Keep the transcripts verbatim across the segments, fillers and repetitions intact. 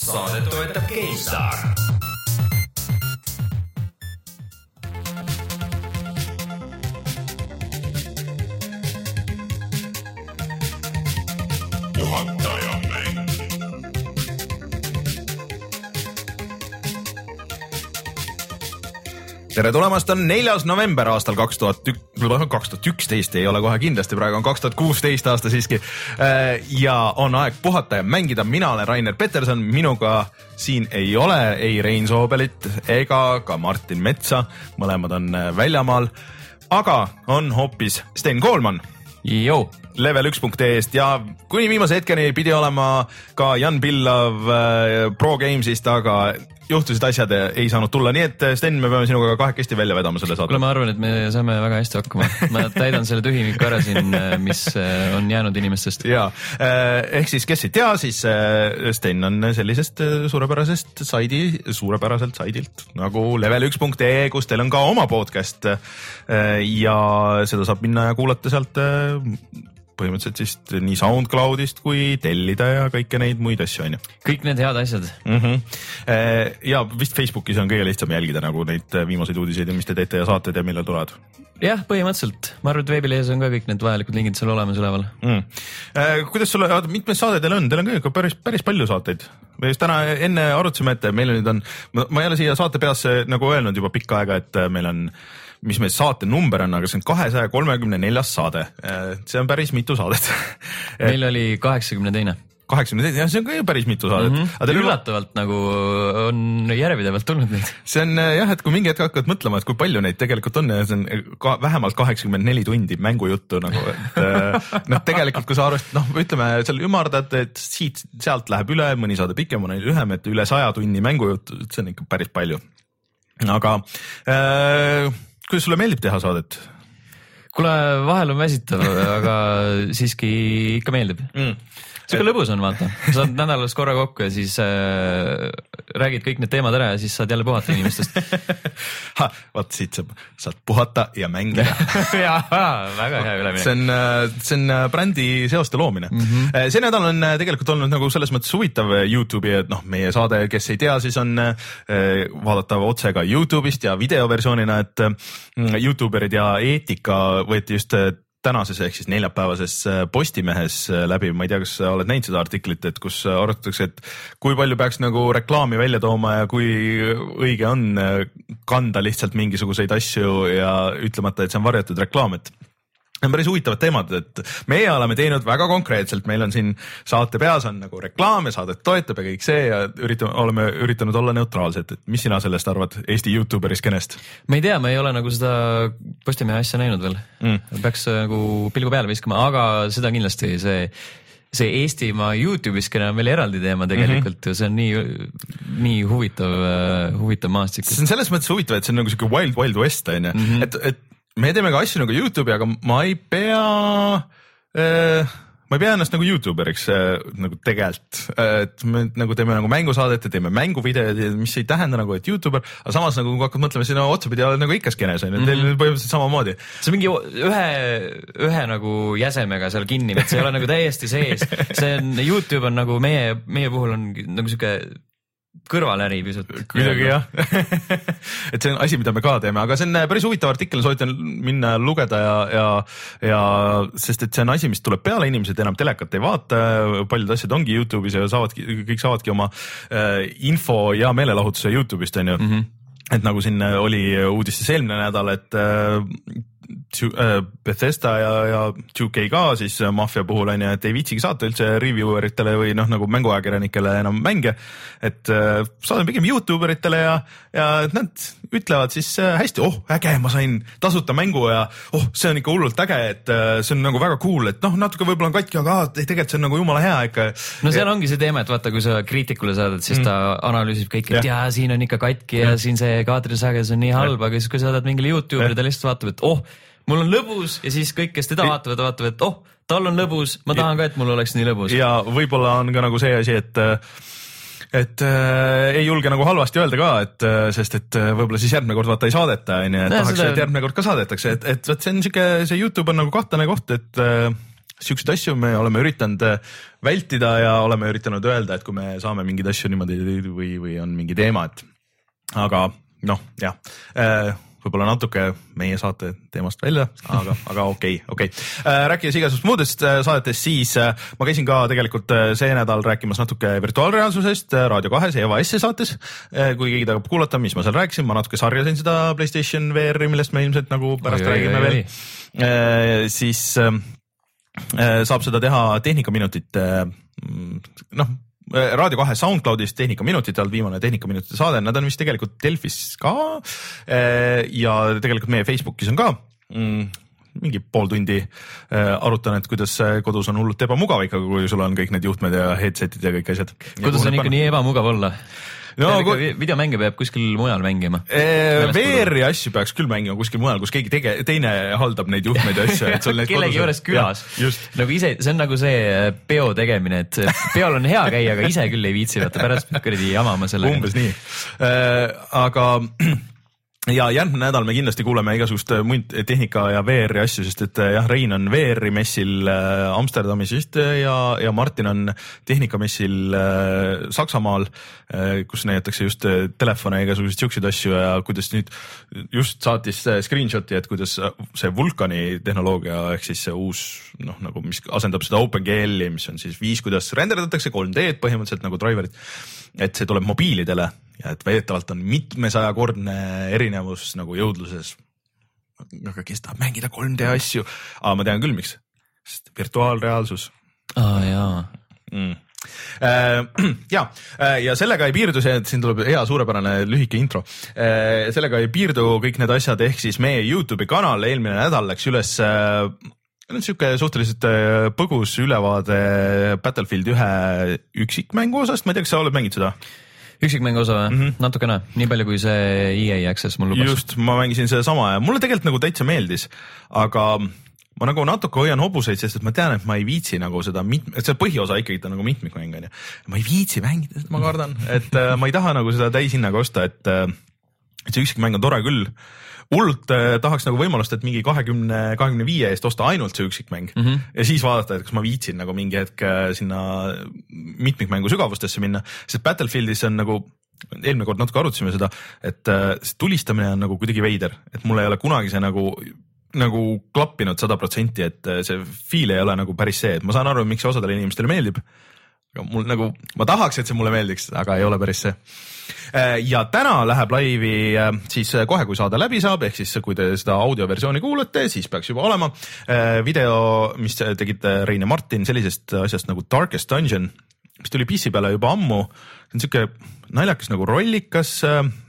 Saadet toetab GameStar. Tere tulemast, on neljas november aastal kaks tuhat üksteist, ei ole kohe kindlasti, praegu on kaks tuhat kuusteist aasta siiski. Ja on aeg puhata ja mängida. Mina olen Rainer Peterson, minuga siin ei ole ei Rein Soobelit ega ka Martin Metsa, mõlemad on väljamaal, aga on hoopis Sten Koolman. Joo. Level üks punkt ee-st ja kuni viimase hetkeni pidi olema ka Jan Pillav Pro Gamesist, aga juhtusid asjad ja ei saanud tulla, nii et Sten, me peame sinuga kahekesti välja vedama selle saate. Kuule, ma arvan, et me saame väga hästi hakkama. Ma täidan selle tühimiku ära siin, mis on jäänud inimestest. Ja, ehk siis kes ei tea, siis Sten on sellisest suurepärasest saidi, suurepäraselt saidilt nagu Level üks punkt ee, kus teil on ka oma podcast ja seda saab minna ja kuulata sealt põhimõtteliselt siis nii SoundCloudist kui tellida ja kõike neid muid asju, on ju. Kõik need head asjad. Mm-hmm. Ja vist Facebookis on kõige lihtsam jälgida nagu neid viimaseid uudiseid ja mis te teete ja saated ja millal tulevad. Jah, põhimõtteliselt. Ma arvan, et veebilehes on ka kõik need vajalikud lingid seal olemas üleval. Mm. Kuidas sulle, mitmes saade teil on? Teil on ka päris, päris palju saateid. Me just täna enne arutasime, et meil nüüd on, ma ei ole siia saate peasse nagu öelnud juba pikka aega, et meil on mis meil saate number on, aga see on kahesaja kolmekümne neljas saade. See on päris mitu saadet. Meil oli kaheksakümne teine. kaheksakümne teine, see on ka päris mitu saadet. Mm-hmm. Üllatavalt nagu on järjepidevalt tulnud neid. See on jah, et kui mingi hetk hakkad mõtlema, et kui palju neid tegelikult on ja see on ka vähemalt kaheksakümmend neli tundi mängujuttu nagu, et noh, tegelikult kui sa arvestad, noh, ütleme seal ümardad, et siit, sealt läheb üle, mõni saade pikem, mõni lühem, et üle saja tunni mängujuttu, see on ikka päris palju. Aga äh, kuidas sulle meeldib teha saadet? Kuule, vahel on väsitav, aga siiski ikka meeldib. Mm. See ka lõbus on, vaata. Saad nädalas korra kokku ja siis äh, räägid kõik need teemad ära ja siis saad jälle puhata inimestest. Ha, vaat siit saab, saad puhata ja mängida. ja, väga hea üleminek. See on, see on brändi seoste loomine. Mm-hmm. See nädal on tegelikult olnud nagu selles mõttes huvitav YouTube'i, et noh, meie saade, kes ei tea, siis on vaadatav otse ka YouTube'ist ja videoversioonina, et YouTuberid ja eetika võeti just tänases ehk siis neljapäevases Postimehes läbi, ma ei tea, kas sa oled näinud seda artiklit, et kus arutatakse, et kui palju peaks nagu reklaami välja tooma ja kui õige on kanda lihtsalt mingisuguseid asju ja ütlemata, et see on varjatud reklaam, et on päris huvitavad teemad, et meie oleme teinud väga konkreetselt, meil on siin saate peas on nagu reklaam ja saadet toetab ja kõik see ja üritame, oleme üritanud olla neutraalsed, et mis sina sellest arvad Eesti YouTuberi skenest? Ma ei tea, ma ei ole nagu seda Postimehe asja näinud veel, mm. peaks nagu pilgu peale viskama, aga seda kindlasti see see Eestimaa YouTube'i skene on veel eraldi teema tegelikult mm -hmm. ja see on nii, nii huvitav, huvitav maastik. See on selles mõttes huvitav, et see on nagu siuke wild, wild west, on ju, mm -hmm. et, et me teeme ka asju nagu YouTube'i, aga ma ei pea, äh, ma ei pea ennast nagu YouTuberiks äh, nagu tegelt, et me nagu teeme nagu mängusaadet ja teeme mänguvideod, mis ei tähenda nagu, et YouTuber, aga samas nagu kui hakkad mõtlema, siis no, otsapidi oled nagu ikka skenes, on ju, teil mm -hmm. põhimõtteliselt samamoodi. See on mingi ühe, ühe nagu jäsemega seal kinni, et see ei ole nagu täiesti sees. See on, YouTube on nagu meie, meie puhul on nagu siuke kõrvaläri pisut. Kuidagi jah. et see on asi, mida me ka teeme, aga see on päris huvitav artikkel, soovitan minna lugeda ja, ja, ja sest et see on asi, mis tuleb peale, inimesed enam telekat ei vaata, paljud asjad ongi YouTube'is ja saavadki, kõik saavadki oma äh, info ja meelelahutuse YouTube'ist, on ju. Mm -hmm. Et nagu siin oli uudistes eelmine nädal, et äh, Bethesda ja, ja two K ka siis Mafia puhul on ju, et ei viitsigi saata üldse revieweritele või noh, nagu mänguajakirjanikele enam mänge, et äh, saadame pigem YouTuberitele ja, ja nad ütlevad siis äh, hästi, oh äge, ma sain tasuta mängu ja oh, see on ikka hullult äge, et äh, see on nagu väga cool, et noh, natuke võib-olla on katki, aga tegelikult see on nagu jumala hea ikka. No seal ongi see teema, et vaata, kui sa kriitikule saadad, siis ta mm. analüüsib kõik, et ja. jaa, siin on ikka katki ja, ja siin see kaadrisagedus on nii halb, aga siis kui sa saadad mingile YouTube'ile, ta lihtsalt vaatab, et oh, mul on lõbus ja siis kõik, kes teda vaatavad, vaatavad, et oh, tal on lõbus, ma tahan ka, et mul oleks nii lõbus. Ja võib-olla on ka nagu see asi, et et äh, ei julge nagu halvasti öelda ka, et sest et võib-olla siis järgmine kord vaata ei saadeta, on ju, et tahaks, seda... et järgmine kord ka saadetakse, et, et, et see on siuke, see YouTube on nagu kahtlane koht, et siukseid asju me oleme üritanud vältida ja oleme üritanud öelda, et kui me saame mingeid asju niimoodi või, või on mingi teema, et aga noh, jah, võib-olla natuke meie saate teemast välja, aga, aga okei, okei. Rääkides igasugust muudest saadetest, siis ma käisin ka tegelikult see nädal rääkimas natuke virtuaalreaalsusest Raadio kahes Eva S saates, kui keegi tahab kuulata, mis ma seal rääkisin, ma natuke sarjasin seda PlayStation V R-i, millest me ilmselt nagu pärast oi, räägime oi, veel, siis saab seda teha Tehnikaminutit, noh, Raadio kahe SoundCloudis Tehnikaminutite all viimane Tehnikaminutite saade, nad on vist tegelikult Delfis ka ja tegelikult meie Facebookis on ka mingi pool tundi arutan, et kuidas kodus on hullult ebamugav ikka, kui sul on kõik need juhtmed ja headsetid ja kõik asjad. Kuidas on ikka nii ebamugav olla? No, kui... videomänge peab kuskil mujal mängima. V R-i asju peaks küll mängima kuskil mujal, kus keegi tege, teine haldab neid juhtmeid ja asju. Kellegi juures külas. Nagu ise, see on nagu see peo tegemine, et peol on hea käia, aga ise küll ei viitsi, vaata pärast kuradi jamama selle. Umbes nii. Aga... ja järgmine nädal me kindlasti kuuleme igasugust muid tehnika ja V R-i asju, sest et jah, Rein on V R-i messil Amsterdamis just ja, ja Martin on tehnikamessil Saksamaal, kus näidatakse just telefone ja igasugused siukseid asju ja kuidas nüüd just saatis screenshoti, et kuidas see Vulkani tehnoloogia ehk siis see uus, noh, nagu mis asendab seda OpenGL-i, mis on siis viis, kuidas renderdatakse kolm D-d põhimõtteliselt nagu driverit, et see tuleb mobiilidele ja et väidetavalt on mitmesajakordne erinevus nagu jõudluses. Aga kes tahab mängida kolm D asju? Aga ma tean küll, miks. Sest virtuaalreaalsus. Aa, jaa. Mm. Äh, ja, ja sellega ei piirdu see, et siin tuleb hea suurepärane lühike intro. Äh, sellega ei piirdu kõik need asjad, ehk siis meie YouTube'i kanal eelmine nädal läks üles äh, siuke suhteliselt põgus ülevaade Battlefield ühe üksikmängu osast. Ma ei tea, kas sa oled mänginud seda? Üksikmängu osa või? Mm -hmm. Natukene, nii palju kui see E A Access mul lubas. Just, ma mängisin seda sama ja mulle tegelikult nagu täitsa meeldis, aga ma nagu natuke hoian hobuseid, sest et ma tean, et ma ei viitsi nagu seda mit-, et see põhiosa ikkagi ta nagu mitmikmäng on ja ma ei viitsi mängida, sest ma kardan, et äh, ma ei taha nagu seda täishinnaga osta, et, äh, et see üksikmäng on tore küll. Hullult eh, tahaks nagu võimalust, et mingi kahekümne, kahekümne viie eest osta ainult see üksikmäng mm -hmm. ja siis vaadata, et kas ma viitsin nagu mingi hetk sinna mitmikmängu sügavustesse minna, sest Battlefieldis on nagu, eelmine kord natuke arutasime seda, et see tulistamine on nagu kuidagi veider, et mul ei ole kunagi see nagu, nagu klappinud sada protsenti, et see feel ei ole nagu päris see, et ma saan aru, miks see osadele inimestele meeldib, aga mul nagu, ma tahaks, et see mulle meeldiks, aga ei ole päris see. Ja täna läheb laivi siis kohe, kui saade läbi saab, ehk siis kui te seda audioversiooni kuulate, siis peaks juba olema video, mis tegid Rein ja Martin sellisest asjast nagu Darkest Dungeon, mis tuli P C peale juba ammu. See on siuke naljakas nagu rollikas,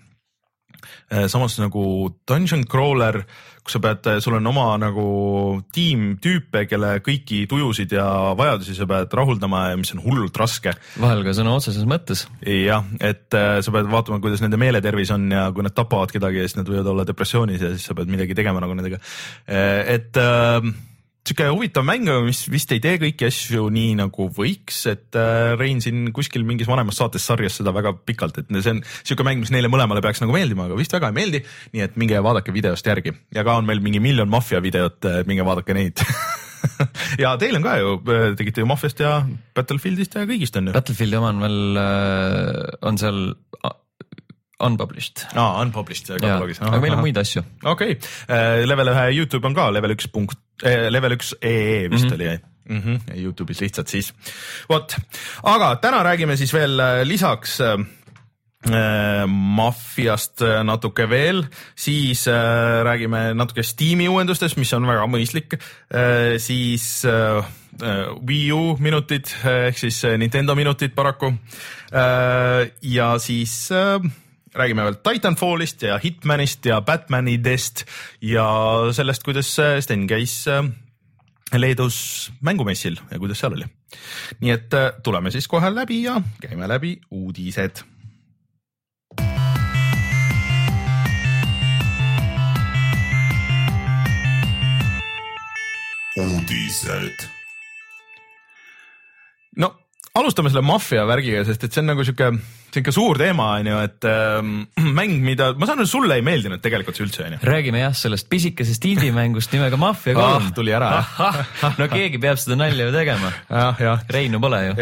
samas nagu dungeon crawler, kus sa pead, sul on oma nagu tiim tüüpe, kelle kõiki tujusid ja vajadusi sa pead rahuldama ja mis on hullult raske. Vahel ka sõna otseses mõttes. Jah, et sa pead vaatama, kuidas nende meeletervis on ja kui nad tapavad kedagi ja siis nad võivad olla depressioonis ja siis sa pead midagi tegema nagu nendega. Et siuke huvitav mäng, mis vist ei tee kõiki asju nii nagu võiks, et Rein siin kuskil mingis vanemas saates sarjas seda väga pikalt, et see on siuke mäng, mis neile mõlemale peaks nagu meeldima, aga vist väga ei meeldi, nii et minge vaadake videost järgi. Ja ka on meil mingi miljon Mafia videot, minge vaadake neid. ja teil on ka ju, tegite ju Mafiast ja Battlefieldist ja kõigist on ju. Battlefieldi oma on veel, on seal unpublished. Aa, unpublished. Katalogis. Aga meil on muid asju. Okei, okay. Level ühe YouTube on ka, level üks punkt, level üks E E vist mm -hmm. oli, mm -hmm. YouTube'is lihtsalt siis. Vot, aga täna räägime siis veel lisaks äh, Mafiast natuke veel, siis äh, räägime natuke Steam'i uuendustest, mis on väga mõistlik, äh, siis äh, Wii U minutid, ehk siis Nintendo minutid paraku äh, ja siis äh, räägime veel Titanfallist ja Hitmanist ja Batmanidest ja sellest, kuidas Sten käis Leedus mängumessil ja kuidas seal oli. Nii et tuleme siis kohe läbi ja käime läbi uudised. Uudised. No, alustame selle maffia värgiga, sest et see on nagu siuke, see on ikka suur teema, on ju, et äh, mäng, mida, ma saan, et sulle ei meeldinud tegelikult see üldse, on ju. Räägime jah sellest pisikesest indie-mängust nimega Mafia kolm. Ah, tuli ära. No keegi peab seda nalja ju tegema. jah, jah. Reinu pole ju.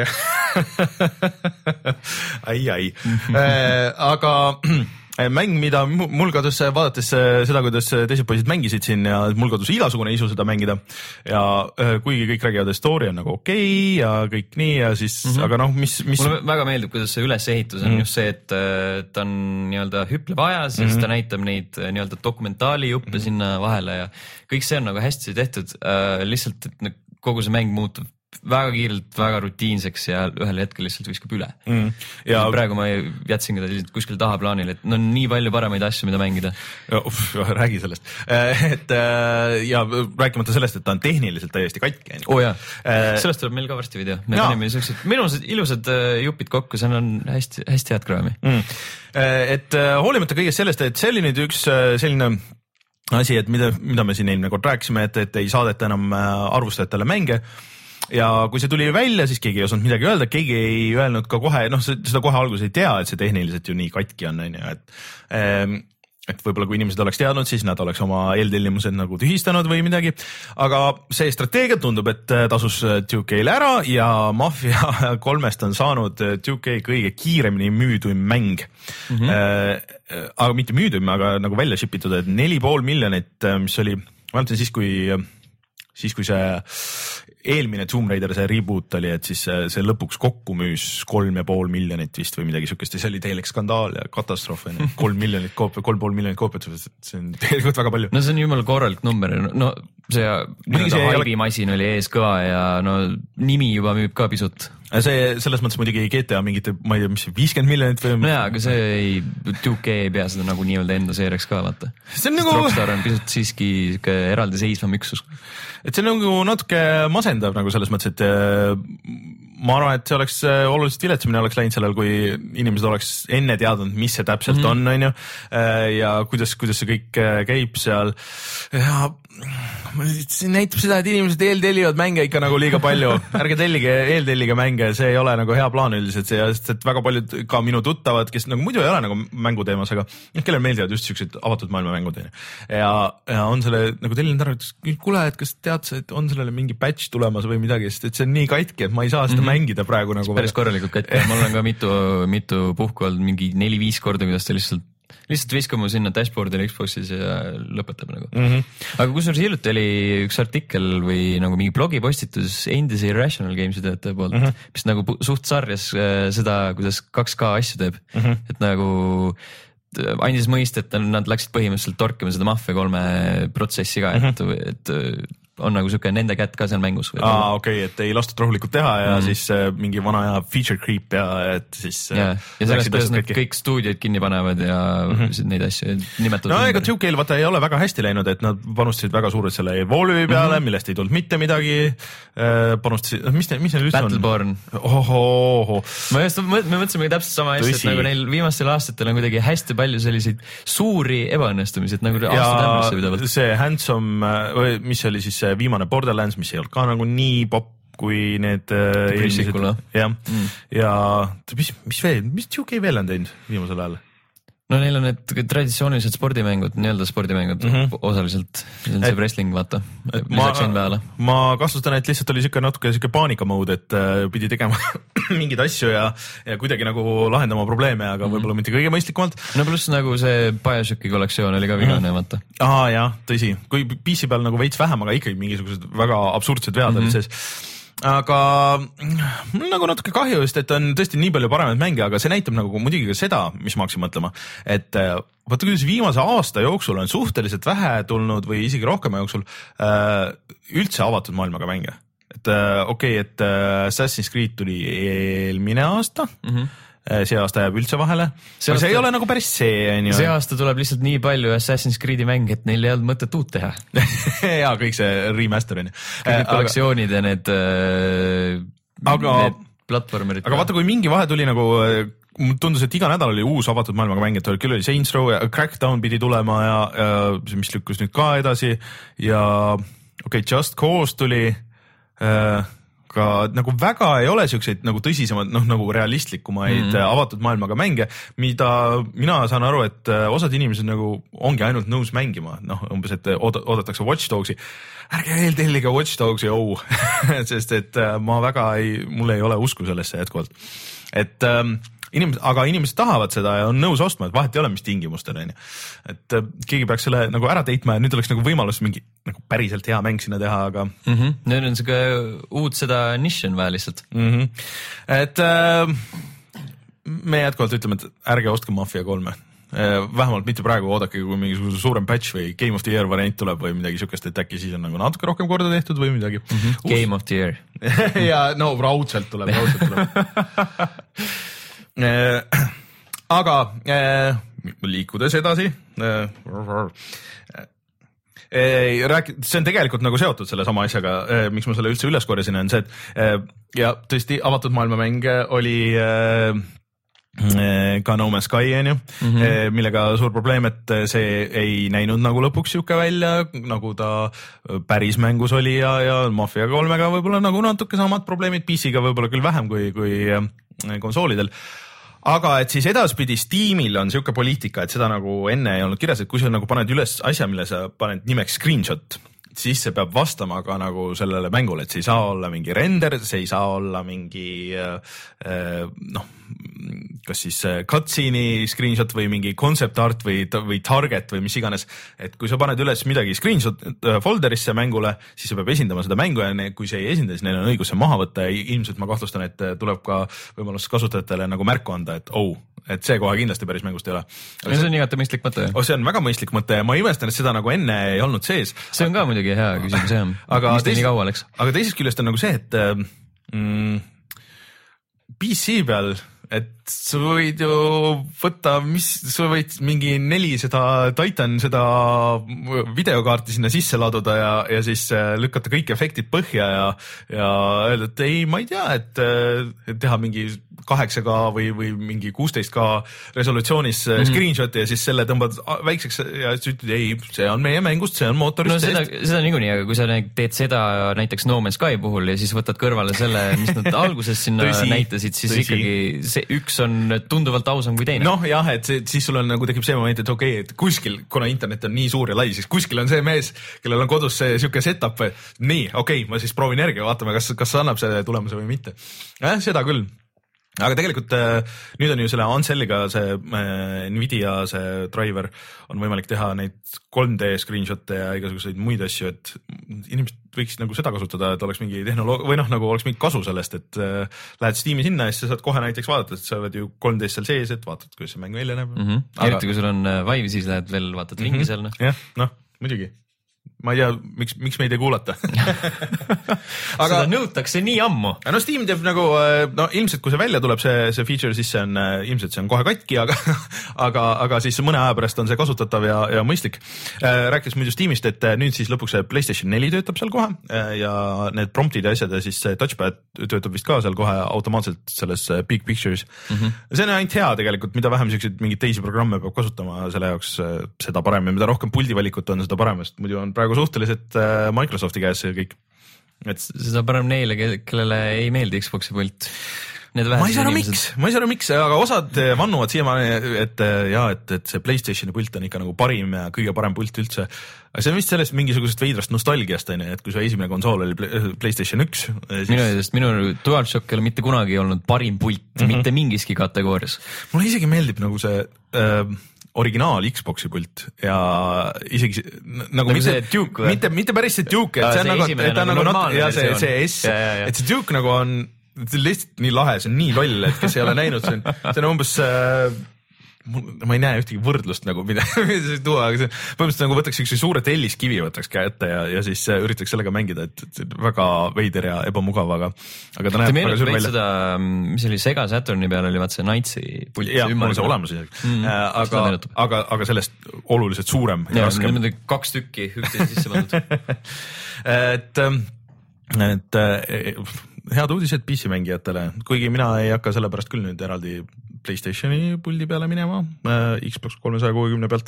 ai, ai. äh, aga mäng, mida mul kadus vaadates seda, kuidas teised poisid mängisid siin ja mul kadus igasugune isu seda mängida ja kuigi kõik räägivad, et story on nagu okei okay ja kõik nii ja siis mm, -hmm. aga noh, mis, mis... Mulle väga meeldib, kuidas see ülesehitus on mm -hmm. just see, et ta on nii-öelda hüpleb ajas ja mm -hmm. siis ta näitab neid nii-öelda dokumentaali juppe mm -hmm. sinna vahele ja kõik see on nagu hästi tehtud, äh, lihtsalt, et kogu see mäng muutub väga kiirelt, väga rutiinseks ja ühel hetkel lihtsalt viskab üle mm. ja praegu ma jätsin ka lihtsalt kuskil taha plaanil, et no on nii palju paremaid asju, mida mängida. Räägi sellest, et ja rääkimata sellest, et ta on tehniliselt täiesti katki. oo oh, jah, sellest tuleb meil ka varsti video, me panime sellised minused ilusad jupid kokku, see on hästi, hästi head kraami mm. et hoolimata kõigest sellest, et see oli nüüd üks selline asi, et mida, mida me siin eelmine kord rääkisime, et, et ei saadeta enam arvustajatele mänge ja kui see tuli välja, siis keegi ei osanud midagi öelda, keegi ei öelnud ka kohe, noh, seda kohe alguses ei tea, et see tehniliselt ju nii katki on, on ju, et et võib-olla kui inimesed oleks teadnud, siis nad oleks oma eeltellimused nagu tühistanud või midagi, aga see strateegia tundub, et tasus two K-le ära ja Mafia kolmest on saanud two K kõige kiiremini müüduim mäng mm. -hmm. Äh, aga mitte müüduim, aga nagu välja shipitud, et neli pool miljonit, mis oli, ma mõtlen siis, kui siis kui see eelmine Tomb Raider, see reboot oli, et siis see lõpuks kokku müüs kolm ja pool miljonit vist või midagi siukest ja see oli täielik skandaal ja katastroof, kolm miljonit koopiat, kolm pool miljonit koopiat, see on tegelikult väga palju. No see on jumala korralik number, no see haibimasin oli ees kõva ja no nimi juba müüb ka pisut. See selles mõttes muidugi G T A mingite, ma ei tea, mis viiskümmend miljonit või... No jaa, aga see ei, two K ei pea seda nagu nii-öelda enda seeriaks ka, vaata. See on nagu... Rockstar on pisut siiski eraldi seisvam üksus. Et see on nagu natuke masendav nagu selles mõttes, et ma arvan, et see oleks oluliselt viletsamine oleks läinud sellel, kui inimesed oleks enne teadnud, mis see täpselt mm -hmm. on, on ju, ja kuidas, kuidas see kõik käib seal ja see näitab seda, et inimesed eeltellivad mänge ikka nagu liiga palju, ärge tellige eeltellige mänge, see ei ole nagu hea plaan üldiselt, sest et väga paljud ka minu tuttavad, kes nagu muidu ei ole nagu mänguteemas, aga kellel meeldivad just siuksed avatud maailma mängud ja, ja on selle nagu tellinud ära, et kuule, et kas tead sa, et on sellele mingi patch tulemas või midagi, sest et see on nii katki, et ma ei saa seda mm -hmm. mängida praegu nagu päris korralikult katki, ma olen ka mitu, mitu puhku olnud mingi neli-viis korda, kuidas ta lihtsalt lihtsalt viskame sinna dashboard'ile Xbox'is ja lõpetab nagu mm. -hmm. aga kusjuures hiljuti oli üks artikkel või nagu mingi blogipostitus endise Irrational Games'i töötaja poolt mm, -hmm. mis nagu suht sarjas äh, seda, kuidas kaks K asju teeb mm, -hmm. et nagu andis mõista, et nad läksid põhimõtteliselt torkima seda Mafia kolme protsessi ka, et mm, -hmm. et on nagu siuke nende kätt ka seal mängus. aa, okei okay,, et ei lastud rahulikult teha ja mm. siis äh, mingi vana ja feature creep ja et siis ja, äh, ja sellest, kuidas nad kõik stuudioid kinni panevad ja mm -hmm. neid asju nimetatud. no ega two K-l vaata ei ole väga hästi läinud, et nad panustasid väga suurelt selle Evolve'i peale mm, -hmm. millest ei tulnud mitte midagi äh, panustasid, mis, mis neil üldse on? Battleborn. ohohoho. ma just, me mõtlesime täpselt sama asja, et nagu neil viimastel aastatel on kuidagi hästi palju selliseid suuri ebaõnnestumisi, et nagu aastad ämmasse pidavalt. See Handsome, või mis oli siis viimane Borderlands, mis ei olnud ka nagu nii popp kui need eelmised, jah mm. ja mis, mis veel, mis two K veel on teinud viimasel ajal? No neil on need traditsioonilised spordimängud, nii-öelda spordimängud mm -hmm. osaliselt, see on see wrestling, vaata, lisaks N B A-le. Ma kahtlustan, et lihtsalt oli siuke natuke siuke paanikamõud, et äh, pidi tegema mingeid asju ja, ja kuidagi nagu lahendama probleeme, aga mm -hmm. võib-olla mitte kõige mõistlikumalt. No pluss nagu see BioShocki kollektsioon oli ka vigane mm, -hmm. vaata. aa jah, tõsi, kui P C peal nagu veits vähem, aga ikkagi mingisugused väga absurdsed vead mm -hmm. olid sees. Aga mul on nagu natuke kahju just, et on tõesti nii palju paremaid mänge, aga see näitab nagu muidugi ka seda, mis ma hakkasin mõtlema, et vaata, kuidas viimase aasta jooksul on suhteliselt vähe tulnud või isegi rohkema jooksul äh, üldse avatud maailmaga mänge. Et äh, okei okay,, et äh, Assassin's Creed tuli eelmine aasta mm, -hmm. see aasta jääb üldse vahele, see, aasta, see ei ole nagu päris see, on ju. See aasta tuleb lihtsalt nii palju Assassin's Creed'i mänge, et neil ei olnud mõtet uut teha. jaa, kõik see remaster on ju. kõik need kollektsioonid ja need, aga, need platvormerid. aga vaata, kui mingi vahe tuli nagu, mul tundus, et iga nädal oli uus avatud maailmaga mäng, et küll oli Saints Row ja Crackdown pidi tulema ja, ja mis lükkus nüüd ka edasi ja okei okay,, Just Cause tuli äh, aga nagu väga ei ole siukseid nagu tõsisemad, noh nagu realistlikumaid mm -hmm. avatud maailmaga mänge, mida mina saan aru, et osad inimesed nagu ongi ainult nõus mängima, noh umbes, et oodatakse Watch Dogsi. Ärge veel tellige Watch Dogsi, oh. sest et ma väga ei, mul ei ole usku sellesse jätkuvalt. Et ähm, inimesed, aga inimesed tahavad seda ja on nõus ostma, et vahet ei ole, mis tingimustel on. Et äh, keegi peaks selle nagu ära teitma ja nüüd oleks nagu võimalus mingi nagu päriselt hea mäng sinna teha, aga mm -hmm. nüüd on siuke uut seda niši on vaja lihtsalt mm. -hmm. Et äh, me jätkuvalt ütleme, et ärge ostke Mafia kolme. Vähemalt mitte praegu, oodake, kui mingisuguse suurem patch või Game of the Year variant tuleb või midagi siukest, et äkki siis on nagu natuke rohkem korda tehtud või midagi. Mm -hmm. Game of the Year. ja no raudselt tuleb, raudselt tuleb. aga äh, liikudes edasi äh, rääk-, see on tegelikult nagu seotud selle sama asjaga, äh, miks ma selle üldse üles korjasin, on see, et äh, ja tõesti avatud maailmamänge oli äh, ka No Man's Sky on ju mm, -hmm. millega suur probleem, et see ei näinud nagu lõpuks siuke välja, nagu ta päris mängus oli ja, ja Mafia kolmega võib-olla nagu natuke samad probleemid, P C-ga võib-olla küll vähem kui, kui konsoolidel. Aga et siis edaspidi Steamil on siuke poliitika, et seda nagu enne ei olnud kirjas, et kui sa nagu paned üles asja, mille sa paned nimeks screenshot, siis see peab vastama ka nagu sellele mängule, et see ei saa olla mingi render, see ei saa olla mingi äh, noh, kas siis cutscene'i screenshot või mingi concept art või, või target või mis iganes, et kui sa paned üles midagi screenshot folderisse mängule, siis see peab esindama seda mängu ja kui see ei esinda, siis neil on õigus see maha võtta ja ilmselt ma kahtlustan, et tuleb ka võimalus kasutajatele nagu märku anda, et oh, et see kohe kindlasti päris mängust ei ole. See, see on igati mõistlik mõte. Oh, see on väga mõistlik mõte ja ma imestan, et seda nagu enne ei olnud sees. See on ka muidugi hea küsimus, jah. Aga, teis, aga teisest küljest on nagu see, et mm, P C peal, et sa võid ju võtta, mis, sa võid mingi neli seda Titan, seda videokaarti sinna sisse laduda ja, ja siis lükata kõik efektid põhja ja, ja öelda, et ei, ma ei tea, et, et teha mingi kaheksa K või, või mingi kuusteist K resolutsioonis mm -hmm. screenshot'i ja siis selle tõmbad väikseks ja siis ütled, ei, see on meie mängust, see on mootorist. No seda, seda niikuinii, aga kui sa teed seda näiteks No Man's Sky puhul ja siis võtad kõrvale selle, mis nad alguses sinna tõsi, näitasid, siis tõsi. Ikkagi see üks on tunduvalt ausam kui teine. Noh jah, et see, siis sul on nagu tekib see moment, et okei okay,, et kuskil, kuna internet on nii suur ja lai, siis kuskil on see mees, kellel on kodus see siuke setup, nii, okei okay,, ma siis proovin järgi, vaatame, kas, kas see annab selle tulemuse või mitte. Jah, seda küll. Aga tegelikult nüüd on ju selle Anselliga see äh, Nvidia see driver on võimalik teha neid kolm D screenshot'e ja igasuguseid muid asju, et inimesed võiks nagu seda kasutada, et oleks mingi tehnoloog- või noh, nagu oleks mingi kasu sellest, et äh, lähed Steam'i sinna ja siis sa saad kohe näiteks vaadata, et sa oled ju kolm D-s seal sees, et vaatad, kuidas see mäng välja näeb. Mm -hmm. Aga... eriti kui sul on Vive, siis lähed veel vaatad ringi mm -hmm. seal. No. jah, noh, muidugi. Ma ei tea, miks, miks meid ei kuulata. Aga seda nõutakse nii ammu. No Steam teeb nagu, no ilmselt kui see välja tuleb, see, see feature, siis see on, ilmselt see on kohe katki, aga, aga, aga siis mõne aja pärast on see kasutatav ja, ja mõistlik. Rääkis muidu Steamist, et nüüd siis lõpuks see PlayStation neli töötab seal kohe ja need promptid ja asjad ja siis see touchpad töötab vist ka seal kohe automaatselt selles Big Pictures. Mm -hmm. See on ainult hea tegelikult, mida vähem selliseid mingeid teisi programme peab kasutama selle jaoks, seda parem ja mida rohkem puldivalikut on, seda parem, sest muidu on praegu suhteliselt Microsofti käes see kõik. Et seda parem neile, kellele ei meeldi Xbox'i pult. Ma ei saa aru miks, ma ei saa aru miks, aga osad vannuvad siiamaani, et jaa, et, et see PlayStationi pult on ikka nagu parim ja kõige parem pult üldse. Aga see on vist sellest mingisugusest veidrast nostalgiast, et kui su esimene konsool oli PlayStation üks. Siis... minu edest, minu DualShock ei ole mitte kunagi olnud parim pult, mm -hmm. mitte mingiski kategoorias. Mulle isegi meeldib nagu see... Äh, originaal Xbox'i pult ja isegi nagu, nagu mitte, mitte, mitte päris see Duke, et see on nagu, et ta on nagu not, ja see, see S, et see Duke nagu on lihtsalt nii lahe, see on nii loll, et kes ei ole näinud, see on, see on umbes äh, ma ei näe ühtegi võrdlust nagu mida, mida tuua, aga see põhimõtteliselt nagu võtaks üks suure telliskivi võtaks kätte ja, ja siis üritaks sellega mängida, et, et väga veider ja ebamugav, aga, aga ta näeb väga suur välja. Seda, mis oli Sega Saturni peal oli vaat see Knightsi pult. jah, mul on see olemas isegi mm,. aga, aga, aga sellest oluliselt suurem ja, ja raskem. Niimoodi kaks tükki üksteise sisse pandud. et, et head uudised P C mängijatele, kuigi mina ei hakka selle pärast küll nüüd eraldi PlayStationi puldi peale minema, Xbox kolmesaja kuuekümne pealt.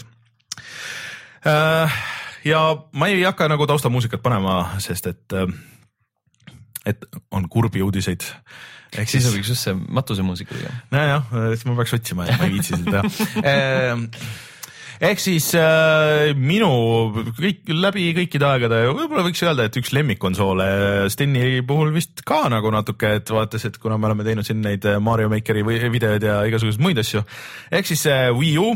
Ja ma ei hakka nagu taustamuusikat panema, sest et et on kurbi uudiseid. Ehk siis sobiks just see matusemuusikuga. Nojah, siis ma peaks otsima ja ma ei viitsi seda teha. Ehk siis äh, minu kõik, läbi kõikide aegade, võib-olla võiks öelda, et üks lemmikkonsoole Steni puhul vist ka nagu natuke, et vaatas, et kuna me oleme teinud siin neid Mario Makeri videoid ja igasuguseid muid asju. Ehk siis äh, Wii U,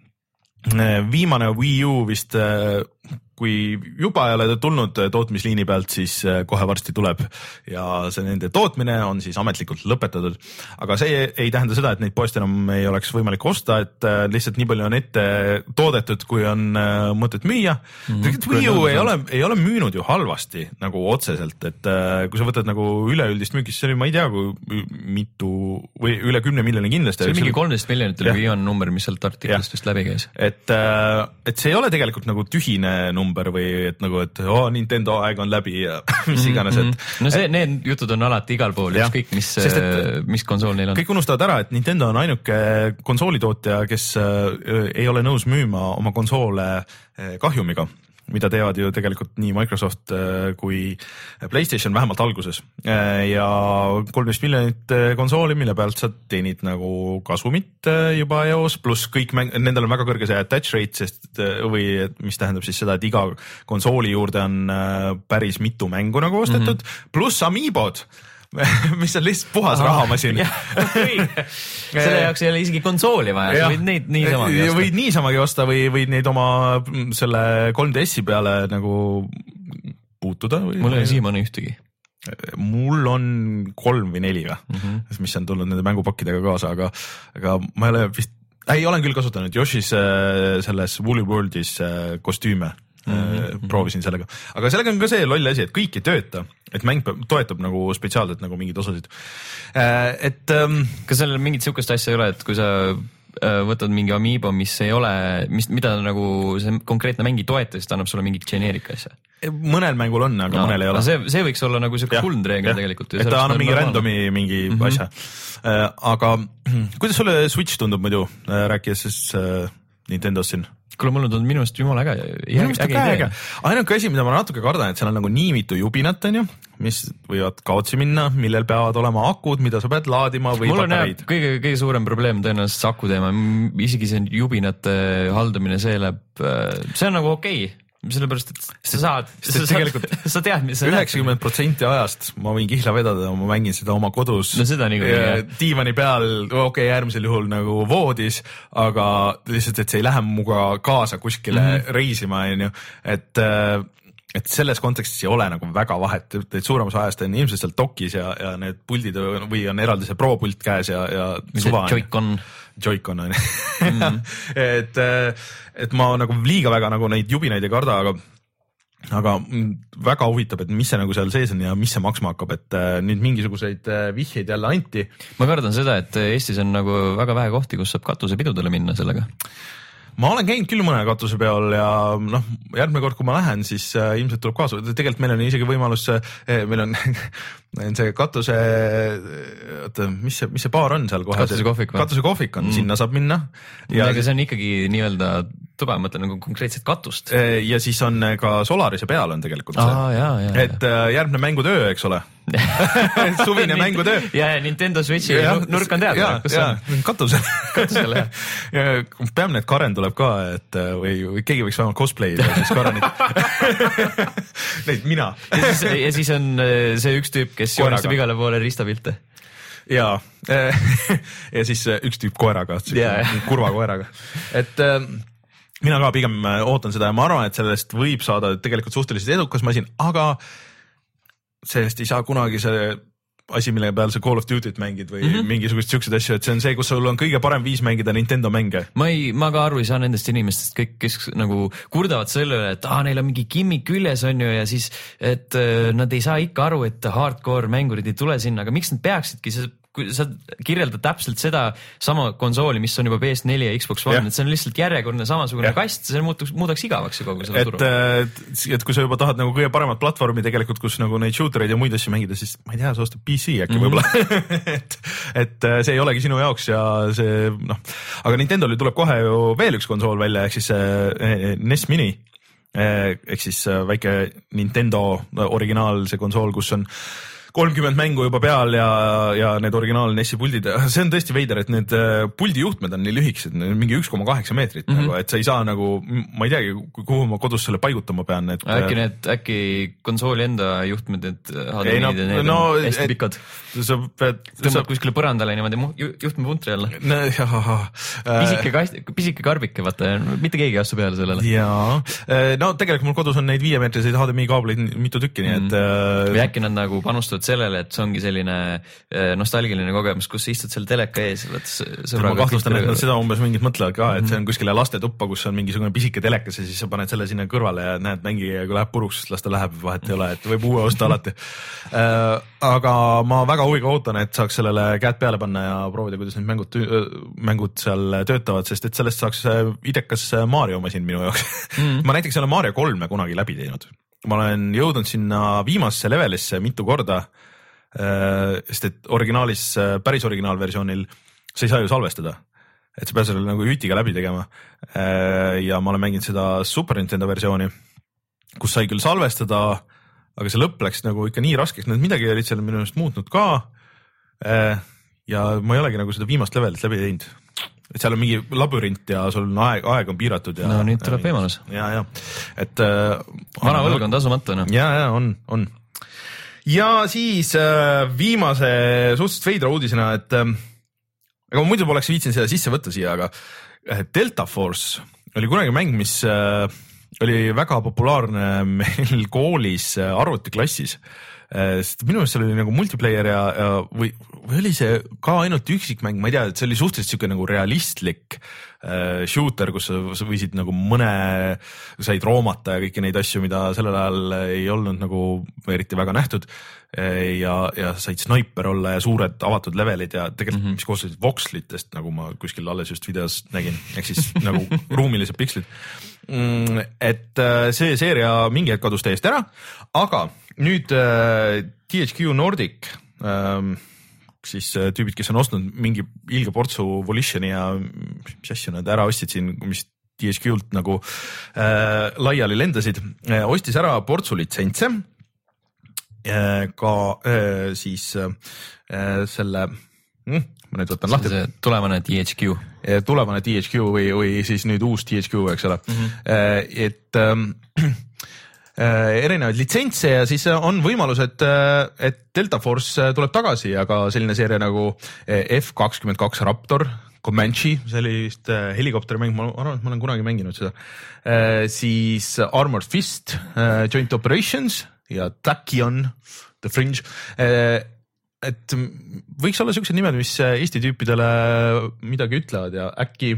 viimane Wii U vist äh, kui juba ei ole tulnud tootmisliini pealt, siis kohe varsti tuleb ja see nende tootmine on siis ametlikult lõpetatud. Aga see ei tähenda seda, et neid poest enam ei oleks võimalik osta, et lihtsalt nii palju on ette toodetud, kui on mõtet müüa. Mm-hmm. Wii U ei ole, ei ole müünud ju halvasti nagu otseselt, et kui sa võtad nagu üleüldist müügist, see oli, ma ei tea, kui mitu või üle kümne miljoni kindlasti. See oli mingi kolmteist miljonit oli viimane number, mis sealt artiklist vist läbi käis. Et, et see ei ole tegelikult nagu tühine number, või et nagu, et oh, Nintendo aeg on läbi ja mis iganes, et no see, need jutud on alati igal pool, ükskõik mis, mis konsool neil on. Kõik unustavad ära, et Nintendo on ainuke konsoolitootja, kes ei ole nõus müüma oma konsoole kahjumiga, mida teevad ju tegelikult nii Microsoft kui PlayStation vähemalt alguses ja kolmteist miljonit konsooli, mille pealt sa teenid nagu kasumit juba eos, pluss kõik mäng, nendel on väga kõrge see attach rate, sest või mis tähendab siis seda, et iga konsooli juurde on päris mitu mängu nagu ostetud, mm-hmm. pluss Amiibod, mis on lihtsalt puhas Aha, rahamasin. Selle jaoks ei ole isegi konsooli vaja, sa võid neid niisamagi osta. Võid niisamagi osta või võid neid oma selle kolm D S-i peale nagu puutuda. Või, mul ei ole siiamaani ühtegi. Mul on kolm või neli, mm-hmm. mis on tulnud nende mängupakkidega kaasa, aga, aga ma ei ole vist, ei olen küll kasutanud Yoshi's selles Woolly Worldis kostüüme. Mm-hmm. proovisin sellega, aga sellega on ka see loll asi, et kõik ei tööta, et mäng toetab nagu spetsiaalselt nagu mingid osasid. Et ähm, kas sellel mingit sihukest asja ei ole, et kui sa võtad mingi Amiibo, mis ei ole, mis, mida nagu see konkreetne mäng ei toeta, siis ta annab sulle mingit geneerika asja? Mõnel mängul on, aga no, mõnel ei ole. See, see võiks olla nagu sihuke kuldne reegel tegelikult. Et ta annab mingi randomi mingi mm-hmm. asja. Aga kuidas sulle Switch tundub muidu, rääkides siis Nintendost siin? Kuule, mul on tulnud minu arust jumala äge. Ainuke asi, mida ma natuke kardan, et seal on nagu nii mitu jubinat, on ju, mis võivad kaotsi minna, millel peavad olema akud, mida sa pead laadima või mul patareid. Mul on kõige, kõige suurem probleem tõenäoliselt see aku teema. Isegi see jubinate haldamine, see läheb, see on nagu okei. Okay. Sellepärast, et sa saad, sa, tegelikult sa tead, mis sa üheksakümmend protsenti ajast ma võin kihla vedada, ma mängin seda oma kodus. No seda nii kui diivani peal, okei, okay, äärmisel juhul nagu voodis, aga lihtsalt, et see ei lähe muga kaasa kuskile mm-hmm. reisima, on ju, et et selles kontekstis ei ole nagu väga vahet, et suuremas ajast on ilmselt seal dokis ja, ja need puldid või on eraldi see Pro pult käes ja, ja suva on. Joy-Con. Joy-Con on mm. et, et ma nagu liiga väga nagu neid jubinaid ei karda, aga aga väga huvitab, et mis see nagu seal sees on ja mis see maksma hakkab, et nüüd mingisuguseid vihjeid jälle anti. Ma kardan seda, et Eestis on nagu väga vähe kohti, kus saab katusepidudele minna sellega. Ma olen käinud küll mõne katuse peal ja noh, järgmine kord, kui ma lähen, siis äh, ilmselt tuleb kaasa. Tegelikult meil on isegi võimalus, äh, meil on, on see katuse, oota, mis see, mis see baar on seal kohe? Katuse kohvik. Katuse kohvik on, mm. sinna saab minna. Ja aga see on ikkagi nii-öelda tuba, ma mõtlen nagu konkreetset katust. Ja siis on ka Solarise peal on tegelikult see. Aa, jaa, jaa, et äh, järgmine mängutöö, eks ole. Suvine mängutöö. Ja Nintendo Switchi ja, nurk on teada. Jaa, jaa, katusel. Katusel, jah. Ja peamine, et Karen tuleb ka, et või, või keegi võiks vähemalt cosplay'ida siis Karenit. Neid mina. Ja siis, ja siis on see üks tüüp, kes joonistab igale poole ristapilte. Jaa, ja siis üks tüüp koeraga, yeah. kurva koeraga. Et mina ka pigem ootan seda ja ma arvan, et sellest võib saada tegelikult suhteliselt edukas masin, aga sellest ei saa kunagi see asi, mille peal sa Call of Duty't mängid või mm-hmm. mingisugust siuksed asju, et see on see, kus sul on kõige parem viis mängida Nintendo mänge. Ma ei, ma ka aru ei saa nendest inimestest, kõik, kes nagu kurdavad sellele, et ah, neil on mingi gimmick küljes on ju ja siis, et uh, nad ei saa ikka aru, et hardcore mängurid ei tule sinna, aga miks nad peaksidki, see kui sa kirjeldad täpselt seda sama konsooli, mis on juba P S neli ja Xbox One, et see on lihtsalt järjekordne samasugune ja. Kast, see muutuks, muudaks igavaks kogu selle turu. Et, et kui sa juba tahad nagu kõige paremat platvormi tegelikult, kus nagu neid shootereid ja muid asju mängida, siis ma ei tea, sa ostad P C äkki mm-hmm. võib-olla. et, et see ei olegi sinu jaoks ja see, noh, aga Nintendole tuleb kohe ju veel üks konsool välja, ehk siis N E S Mini, ehk siis väike Nintendo originaal, see konsool, kus on kolmkümmend mängu juba peal ja, ja need originaal N E S-i puldid, see on tõesti veider, et need puldijuhtmed on nii lühikesed, mingi üks koma kaheksa meetrit mm, -hmm. nagu, et sa ei saa nagu, ma ei teagi, kuhu ma kodus selle paigutama pean. Et, äkki need, äkki konsooli enda juhtmed, et H D M-id no, ja need no, on hästi et, pikad. Sa pead... Tõmbad sa... kuskile põrandale niimoodi juhtme puntri alla. No, pisike, kast, pisike karbike, vaata, mitte keegi ei astu peale sellele. Jaa, no tegelikult mul kodus on neid viiemeetriseid H D M I kaableid mitu tükki, nii et... Mm. Või äkki nad nagu panustavad sellele, et see ongi selline nostalgiline kogemus, kus sa istud seal teleka ees. Ma kahtlustan, et nad seda umbes mingid mõtlevad ka, et see on kuskile lastetuppa, kus on mingisugune pisike telekas ja siis sa paned selle sinna kõrvale ja näed mängi ja kui läheb puruks, las ta läheb, vahet ei ole, et võib uue osta alati. Aga ma väga huviga ootan, et saaks sellele käed peale panna ja proovida, kuidas need mängud, mängud seal töötavad, sest et sellest saaks idekas Mario masin minu jaoks. Mm. Ma näiteks olen Mario kolme kunagi läbi teinud. Ma olen jõudnud sinna viimasse levelisse mitu korda, sest et originaalis, päris originaalversioonil sa ei saa ju salvestada, et sa pead selle nagu hütiga läbi tegema. Ja ma olen mänginud seda Super Nintendo versiooni, kus sai küll salvestada, aga see lõpp läks nagu ikka nii raskeks, need midagi olid seal minu eest muutnud ka. Ja ma ei olegi nagu seda viimast levelit läbi teinud. Et seal on mingi labürint ja sul on aeg, aeg on piiratud. Ja, no nüüd tuleb võimalus. Ja, ja. Et, vana võlg on tasumata. No. Ja, ja, on, on. Ja siis viimase suhteliselt veidra uudisena, et aga ma muidu poleks viitsin seda sisse võtta siia, aga Delta Force oli kunagi mäng, mis oli väga populaarne meil koolis arvutiklassis. Sest minu meelest seal oli nagu multiplayer ja, ja või, või oli see ka ainult üksikmäng, ma ei tea, et see oli suhteliselt siuke nagu realistlik äh, shooter, kus sa, sa võisid nagu mõne, said roomata ja kõiki neid asju, mida sellel ajal ei olnud nagu eriti väga nähtud ja, ja said snaiper olla ja suured avatud levelid ja tegelikult mm -hmm. mis kooslusid vokslitest, nagu ma kuskil alles just videos nägin, ehk siis nagu ruumilised pikslid. Et see seeria mingi hetk kadus täiesti ära, aga nüüd äh, T H Q Nordic, äh, siis äh, tüübid, kes on ostnud mingi ilge portsu Volitioni ja mis asju nad ära ostsid siin, mis T H Q-lt nagu äh, laiali lendasid, äh, ostis ära portsu litsentse, äh, ka äh, siis äh, selle mm, ma nüüd võtan lahti. Tulevane T H Q. Tulevane T H Q või, või siis nüüd uus T H Q, eks ole. Mm -hmm. Et ähm, erinevaid litsentse ja siis on võimalus, et, et Delta Force tuleb tagasi, aga selline seeria nagu F kakskümmend kaks Raptor, Comanche, see oli vist helikopterimäng, ma arvan, et ma olen kunagi mänginud seda, siis Armored Fist, Joint Operations ja Tachyon, The Fringe, et võiks olla siuksed nimed, mis Eesti tüüpidele midagi ütlevad ja äkki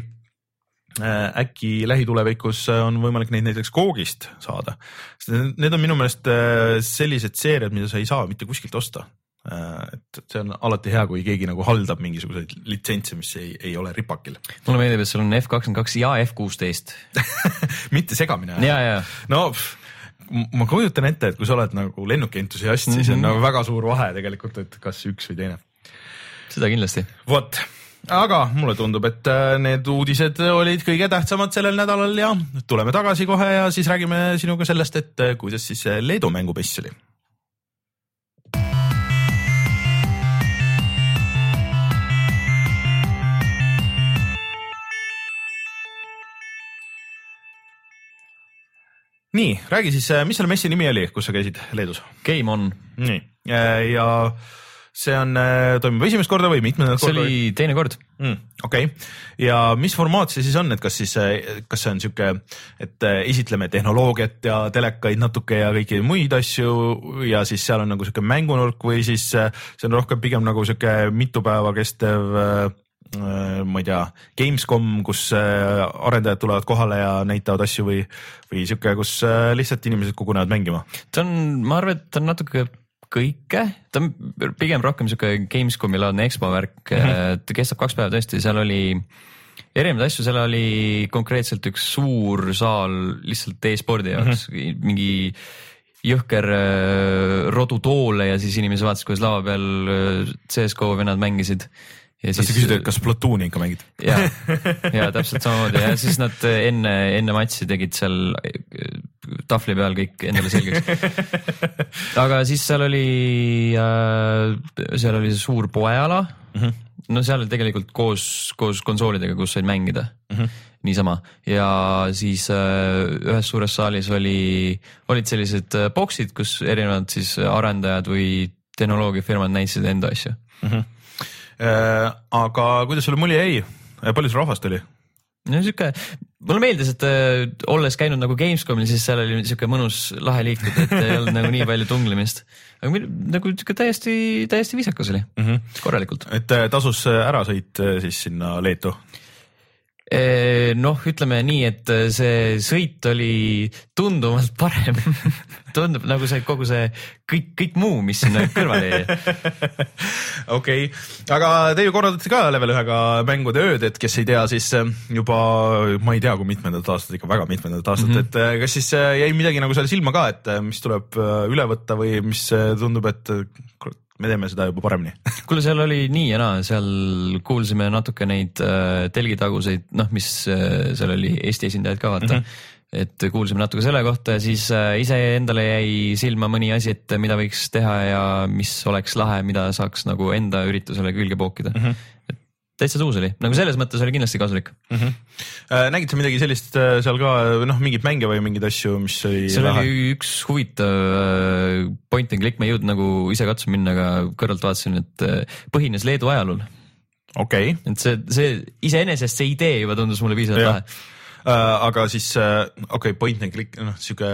äkki lähitulevikus on võimalik neid näiteks Googist saada. Need on minu meelest sellised seeriad, mida sa ei saa mitte kuskilt osta. Et see on alati hea, kui keegi nagu haldab mingisuguseid litsentse, mis ei, ei ole ripakil. Mulle meeldib, et sul on F kakskümmend kaks ja F kuusteist. Mitte segamine. Ja, ja. No pff, ma kujutan ette, et kui sa oled nagu lennuki entusiast, mm -hmm. siis on nagu väga suur vahe tegelikult, et kas üks või teine. Seda kindlasti. Vot. Aga mulle tundub, et need uudised olid kõige tähtsamad sellel nädalal ja tuleme tagasi kohe ja siis räägime sinuga sellest, et kuidas siis Leedu mängupess oli. Nii, räägi siis, mis selle messi nimi oli, kus sa käisid Leedus? Game On. Nii, ja see on, toimub esimest korda või mitmendat korda? See oli teine kord. Mm, okei. Okay. Ja mis formaat see siis on, et kas siis, kas see on siuke, et esitleme tehnoloogiat ja telekaid natuke ja kõiki muid asju ja siis seal on nagu siuke mängunurk või siis see on rohkem pigem nagu siuke mitu päeva kestev, ma ei tea, Gamescom, kus arendajad tulevad kohale ja näitavad asju või, või siuke, kus lihtsalt inimesed kogunevad mängima? Ta on, ma arvan, et ta on natuke kõike, ta on pigem rohkem siuke Gamescomi laadne expo värk, mm -hmm. ta kestab kaks päeva tõesti, seal oli erinevaid asju, seal oli konkreetselt üks suur saal lihtsalt e-spordi jaoks, mm -hmm. mingi jõhker rodu toole ja siis inimesed vaatasid, kuidas lava peal C S G O vennad mängisid ja siis sa küsid, et kas Splatooni ikka mängid? ja, ja täpselt samamoodi ja siis nad enne, enne matši tegid seal tahvli peal kõik endale selgeks. Aga siis seal oli, seal oli suur poeala, mm-hmm. no seal tegelikult koos, koos konsoolidega, kus said mängida, mm-hmm. niisama ja siis ühes suures saalis oli, olid sellised boksid, kus erinevad siis arendajad või tehnoloogiafirmad näitasid enda asju. Mm-hmm. Äh, aga kuidas sulle mulje jäi? Palju sul rahvast oli? No siuke, mulle meeldis, et äh, olles käinud nagu Gamescomil, siis seal oli siuke mõnus lahe liikuda, et ei olnud nagu nii palju tunglemist. Aga meil, nagu siuke täiesti, täiesti viisakas oli, mm-hmm. korralikult. Et tasus ära sõit siis sinna Leetu? Noh, ütleme nii, et see sõit oli tunduvalt parem. Tundub nagu see kogu see kõik, kõik muu, mis sinna kõrvale jäi. Okei, aga te ju korraldate ka level ühega mängude ööd, et kes ei tea, siis juba ma ei tea, kui mitmendat aastat, ikka väga mitmendat aastat, mm-hmm. et kas siis jäi midagi nagu seal silma ka, et mis tuleb üle võtta või mis tundub, et me teeme seda juba paremini. Kuule, seal oli nii ja naa, seal kuulsime natuke neid äh, telgitaguseid, noh, mis äh, seal oli Eesti esindajad ka vaata, mm-hmm. et kuulsime natuke selle kohta ja siis äh, ise endale jäi silma mõni asi, et mida võiks teha ja mis oleks lahe, mida saaks nagu enda üritusele külge pookida. Mm-hmm. Täitsa tuus oli, nagu selles mõttes oli kindlasti kasulik. Mm-hmm. Äh, nägid sa midagi sellist äh, seal ka, noh, mingid mänge või mingid asju, mis oli seal lahe? Oli üks huvitav äh, point and click, ma ei jõudnud nagu ise katsu minna, aga kõrvalt vaatasin, et äh, põhines Leedu ajalool. Okei. Okay. Et see, see iseenesest see idee juba tundus mulle piisavalt lahe. Äh, aga siis, äh, okei, okay, point and click, noh, siuke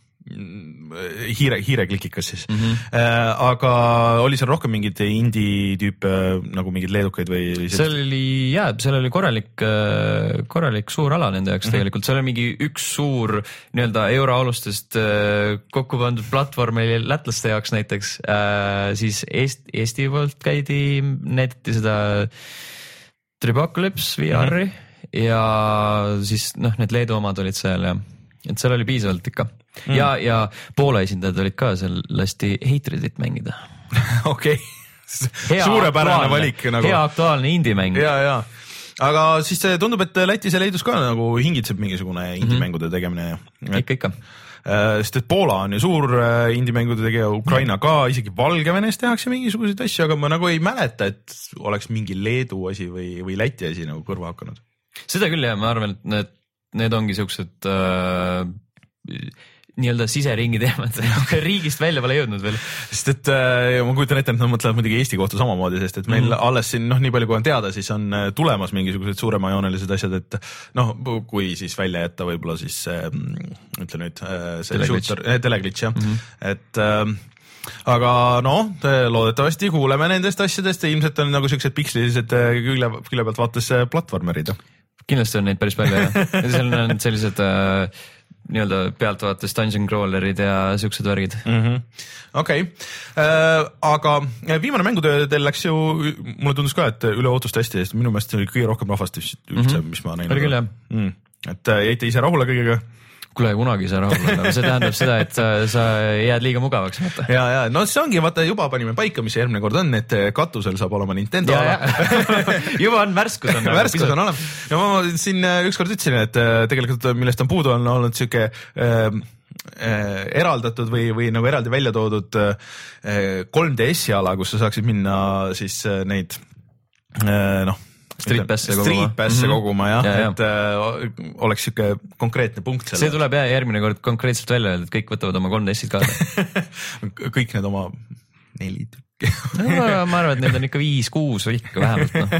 hiire, hiireklikikas siis mm. -hmm. Äh, aga oli seal rohkem mingid indie tüüpe nagu mingid leedukaid või? Seal oli, jaa, seal oli korralik, korralik suur ala nende jaoks mm -hmm. tegelikult. Seal oli mingi üks suur nii-öelda euroalustest kokku pandud platvorm oli lätlaste jaoks näiteks. Äh, siis Eesti, Eesti poolt käidi, näidati seda Tribocalypse V R-i mm -hmm. ja siis noh, need Leedu omad olid seal ja et seal oli piisavalt ikka. Mm. Ja, ja Poola esindajad olid ka seal, lasti Hatredit mängida. Okei, okay. Suurepärane valik nagu. Hea aktuaalne indie-mäng. Ja, ja. Aga siis tundub, et Lätis ja Leedus ka nagu hingitseb mingisugune indie-mängude tegemine. Ikka, ikka. Sest et Poola on ju suur indie-mängude tegija, Ukraina ka, isegi Valgevenes tehakse mingisuguseid asju, aga ma nagu ei mäleta, et oleks mingi Leedu asi või, või Läti asi nagu kõrva hakanud. Seda küll jah, ma arvan, et need, need ongi siuksed äh, nii-öelda siseringi teemad, riigist välja pole jõudnud veel. Sest et äh, ma kujutan ette, et nad mõtlevad muidugi Eesti kohta samamoodi, sest et meil mm -hmm. alles siin, noh, nii palju kui on teada, siis on tulemas mingisugused suuremajoonelised asjad, et noh, kui siis välja jätta võib-olla siis äh, ütle nüüd äh, see shooter, äh, teleglitch jah, mm -hmm. et äh, aga noh, loodetavasti kuuleme nendest asjadest ja ilmselt on nagu siuksed pikslilised külje, külje pealt vaates platvormerid. Kindlasti on neid päris palju jah. Seal on sellised äh, nii-öelda pealtvaates dungeon crawlerid ja siuksed värgid. Mm -hmm. Okei, okay. äh, aga viimane mängutöö teil läks ju, mulle tundus ka, et üle ootuste hästi, sest minu meelest oli kõige rohkem rahvast üldse, mm -hmm. mis ma näinud. Oli küll jah. Mm. Et jäite ise rahule kõigega? Kuule, kunagi ei saa rahule, aga see tähendab seda, et sa, sa jääd liiga mugavaks. Vaata. Ja, ja, no see ongi, vaata, juba panime paika, mis järgmine kord on, et katusel saab olema Nintendo ja, ala. juba on värskus on. värskus on olemas. Ja ma siin ükskord ütlesin, et tegelikult millest on puudu on olnud siuke äh, äh, eraldatud või, või nagu eraldi välja toodud äh, kolm D S-i ala, kus sa saaksid minna siis äh, neid äh, noh, Street Pass'e koguma, Street Pass'e mm -hmm. koguma jah, ja, ja. et äh, oleks siuke konkreetne punkt selle. See tuleb jah järgmine kord konkreetselt välja, et kõik võtavad oma kolm D S-id kaasa. kõik need oma neli tükki. no, ma arvan, et need on ikka viis, kuus või ikka vähemalt no.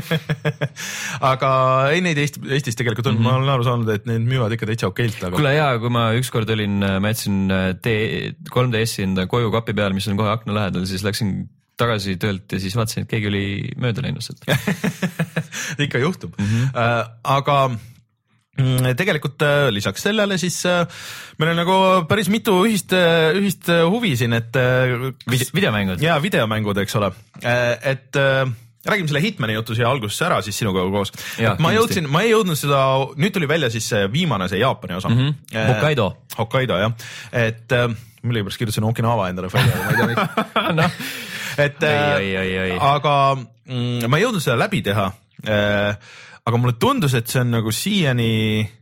aga ei, neid Eesti, Eestis tegelikult on mm, -hmm. ma olen aru saanud, et need müüvad ikka täitsa okeilt. Aga... kuule jaa, kui ma ükskord olin, ma jätsin kolm D S-i enda koju kapi peal, mis on kohe akna lähedal, siis läksin tagasi töölt ja siis vaatasin, et keegi oli mööda läinud sealt. ikka juhtub mm. -hmm. Äh, aga tegelikult äh, lisaks sellele siis äh, meil on nagu päris mitu ühist, ühist huvi siin, et kas... videomängud. Jaa, videomängud, eks ole. Et räägime selle Hitmani jutu siia algusesse ära siis sinuga koos. Ja, ma jõudsin, ma ei jõudnud seda, nüüd tuli välja siis see viimane, see Jaapani osa. Mm -hmm. Hokkaido. Hokkaido, jah. Et millegipärast kirjutasin Okinawa endale välja, ma ei tea miks. no. et oi, oi, oi. aga mm, ma ei jõudnud seda läbi teha äh,, aga mulle tundus, et see on nagu siiani,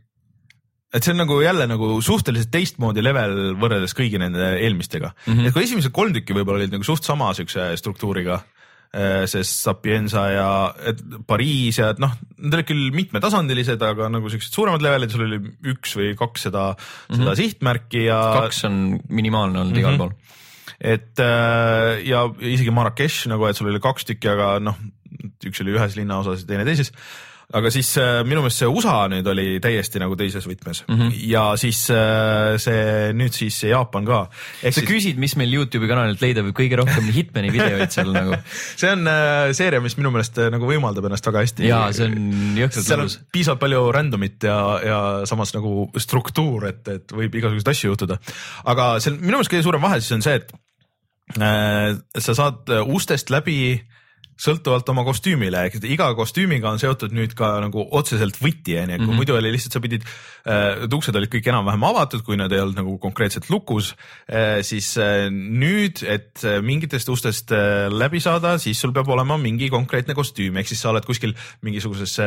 et see on nagu jälle nagu suhteliselt teistmoodi level võrreldes kõigi nende eelmistega mm. -hmm. et kui esimesed kolm tükki võib-olla olid nagu suht sama siukse struktuuriga, sest Sapienza ja et Pariis ja et noh, need olid küll mitmetasandilised, aga nagu siuksed suuremad levelid, sul oli üks või kaks seda, mm-hmm. seda sihtmärki ja kaks on minimaalne olnud mm-hmm. igal pool. Et ja isegi Marrakech nagu, et sul oli kaks tükki, aga noh, üks oli ühes linnaosas ja teine teises. Aga siis minu meelest see U S A nüüd oli täiesti nagu teises võtmes mm-hmm. ja siis see nüüd siis see Jaapan ka. Sa siis... küsid, mis meil YouTube'i kanalilt leida või kõige rohkem Hitmani videoid seal nagu? See on seeria, mis minu meelest nagu võimaldab ennast väga hästi. Jaa, see on jõhkralt seal on piisavalt palju randomit ja, ja samas nagu struktuur, et, et võib igasuguseid asju juhtuda. Aga see minu meelest kõige suurem vahe siis on see, et äh, sa saad ustest läbi sõltuvalt oma kostüümile, ehk iga kostüümiga on seotud nüüd ka nagu otseselt võti, kui mm-hmm. muidu oli lihtsalt, sa pidid, tuksed olid kõik enam-vähem avatud, kui nad ei olnud nagu konkreetselt lukus, siis nüüd, et mingitest ustest läbi saada, siis sul peab olema mingi konkreetne kostüüm, ehk siis sa oled kuskil mingisuguses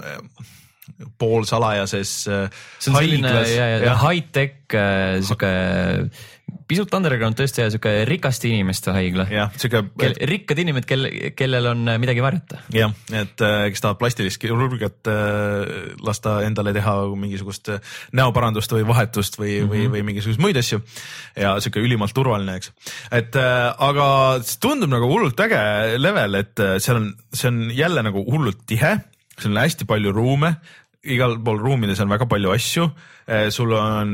poolsalajases see on selline ja, ja, high-tech siuke pisut underground tõesti ja siuke rikaste inimeste haigla. Jah, siuke Kel, rikkad inimesed, kel, kellel on midagi varjata. Jah, et kes tahab plastilist kirurgiat lasta endale teha mingisugust näoparandust või vahetust või, mm-hmm. või, või mingisugust muid asju ja siuke ülimalt turvaline, eks. Et aga tundub nagu hullult äge level, et seal on, see on jälle nagu hullult tihe, seal on hästi palju ruume, igal pool ruumides on väga palju asju, sul on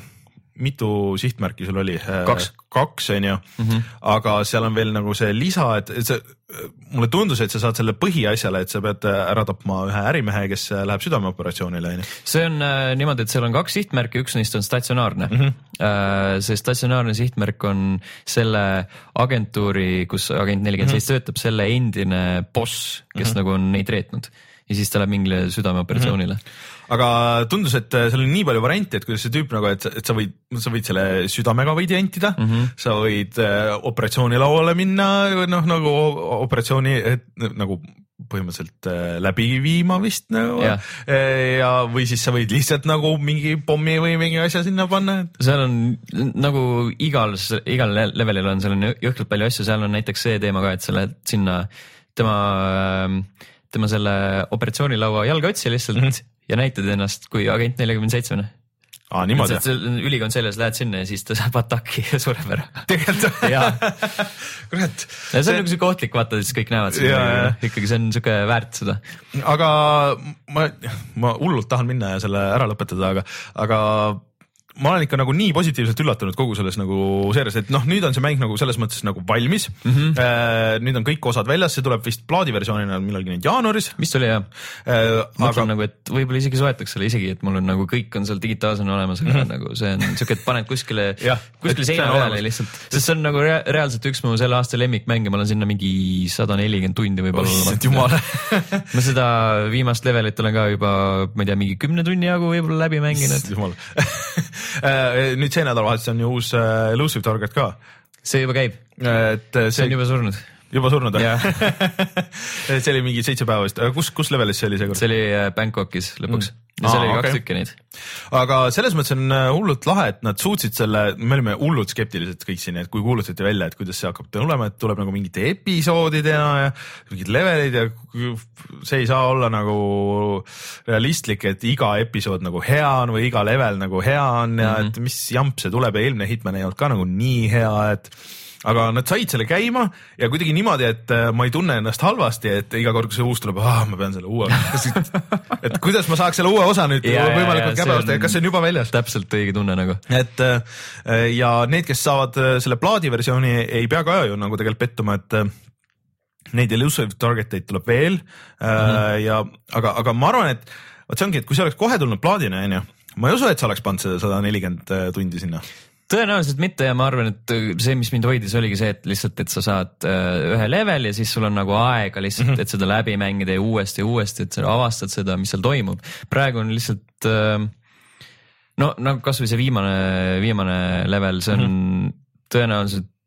mitu sihtmärki sul oli? Kaks. Kaks, on ju. Mm-hmm. Aga seal on veel nagu see lisa, et see, mulle tundus, et sa saad selle põhiasjale, et sa pead ära tapma ühe ärimehe, kes läheb südameoperatsioonile. See on äh, niimoodi, et seal on kaks sihtmärki, üks neist on statsionaarne. Mm-hmm. Äh, see statsionaarne sihtmärk on selle agentuuri, kus agent nelikümmend seitse mm-hmm. töötab, selle endine boss, kes mm-hmm. nagu on neid reetnud. Ja siis ta läheb mingile südameoperatsioonile. Mm-hmm. Aga tundus, et seal on nii palju varianti, et kuidas see tüüp nagu, et, et sa võid, sa võid selle südamega võid jantida, mm-hmm. sa võid äh, operatsioonilauale minna, noh nagu operatsiooni et, nagu põhimõtteliselt äh, läbi viima vist nagu yeah. ja või siis sa võid lihtsalt nagu mingi pommi või mingi asja sinna panna. Seal on nagu igal, igal levelil on seal on jõhkralt palju asju, seal on näiteks see teema ka, et sa lähed sinna tema, tema selle operatsioonilaua jalga otsi lihtsalt mm-hmm. ja näitad ennast kui agent nelikümmend seitse. Aa, niimoodi. Ülikond selles, lähed sinna ja siis ta saab ataki ja sureb ära. Tegelikult? Jaa. Kurat. See on see... nagu see kohtlik, vaata, siis kõik näevad seda. Ikkagi see on siuke väärt seda. Aga ma, ma hullult tahan minna ja selle ära lõpetada, aga, aga ma olen ikka nagu nii positiivselt üllatunud kogu selles nagu seerias, et noh, nüüd on see mäng nagu selles mõttes nagu valmis. Mm-hmm. Äh, nüüd on kõik osad väljas, see tuleb vist plaadiversioonina millalgi nüüd jaanuaris. Mis oli jah? Äh, Mõtlen aga... nagu, et võib-olla isegi soetaks selle isegi, et mul on nagu kõik on seal digitaalsena olemas, aga mm-hmm. nagu see on siuke, et paned kuskile, kuskile seina peale lihtsalt. Sest see on nagu rea- reaalselt üks mu selle aasta lemmikmäng ja ma olen sinna mingi sada nelikümmend tundi võib-olla. Jumala. Ma seda viimast levelit olen ka juba, ma ei tea, mingi kümne tunni jagu võib-olla läbi mänginud. Jumala. Nüüd see nädalavahetus on ju uus uh, Elusive Target ka. See juba käib. Et see, see on juba surnud. Juba surnud, jah? See oli mingi seitse päeva vist. Kus, kus levelis see oli see kord? See oli Bangkokis lõpuks. Mm. Ja see oli kaks okay. tükki neid. Aga selles mõttes on hullult lahe, et nad suutsid selle, me olime hullult skeptilised kõik siin, et kui kuulutati välja, et kuidas see hakkab tulema, et tuleb nagu mingite episoodidena ja mingid levelid ja see ei saa olla nagu realistlik, et iga episood nagu hea on või iga level nagu hea on ja mm-hmm. et mis jamp see tuleb ja eelmine Hitman ei olnud ka nagu nii hea, et aga nad said selle käima ja kuidagi niimoodi, et ma ei tunne ennast halvasti, et iga kord, kui see uus tuleb, ah, ma pean selle uue, et kuidas ma saaks selle uue osa nüüd ja, võimalikult käbeosta ja kas see on juba väljas? Täpselt õige tunne nagu. Et ja need, kes saavad selle plaadiversiooni, ei pea ka ju nagu tegelikult pettuma, et neid Elusive Targeteid tuleb veel mm-hmm. ja aga, aga ma arvan, et võt see ongi, et kui see oleks kohe tulnud plaadina, ma ei usu, et sa oleks pannud seda sada nelikümmend tundi sinna. Tõenäoliselt mitte ja ma arvan, et see, mis mind hoidis, oligi see, et lihtsalt, et sa saad ühe level ja siis sul on nagu aega lihtsalt, mm-hmm. et seda läbi mängida ja uuesti ja uuesti, et sa avastad seda, mis seal toimub. Praegu on lihtsalt, no nagu kasvõi see viimane, viimane level, see on mm-hmm. tõenäoliselt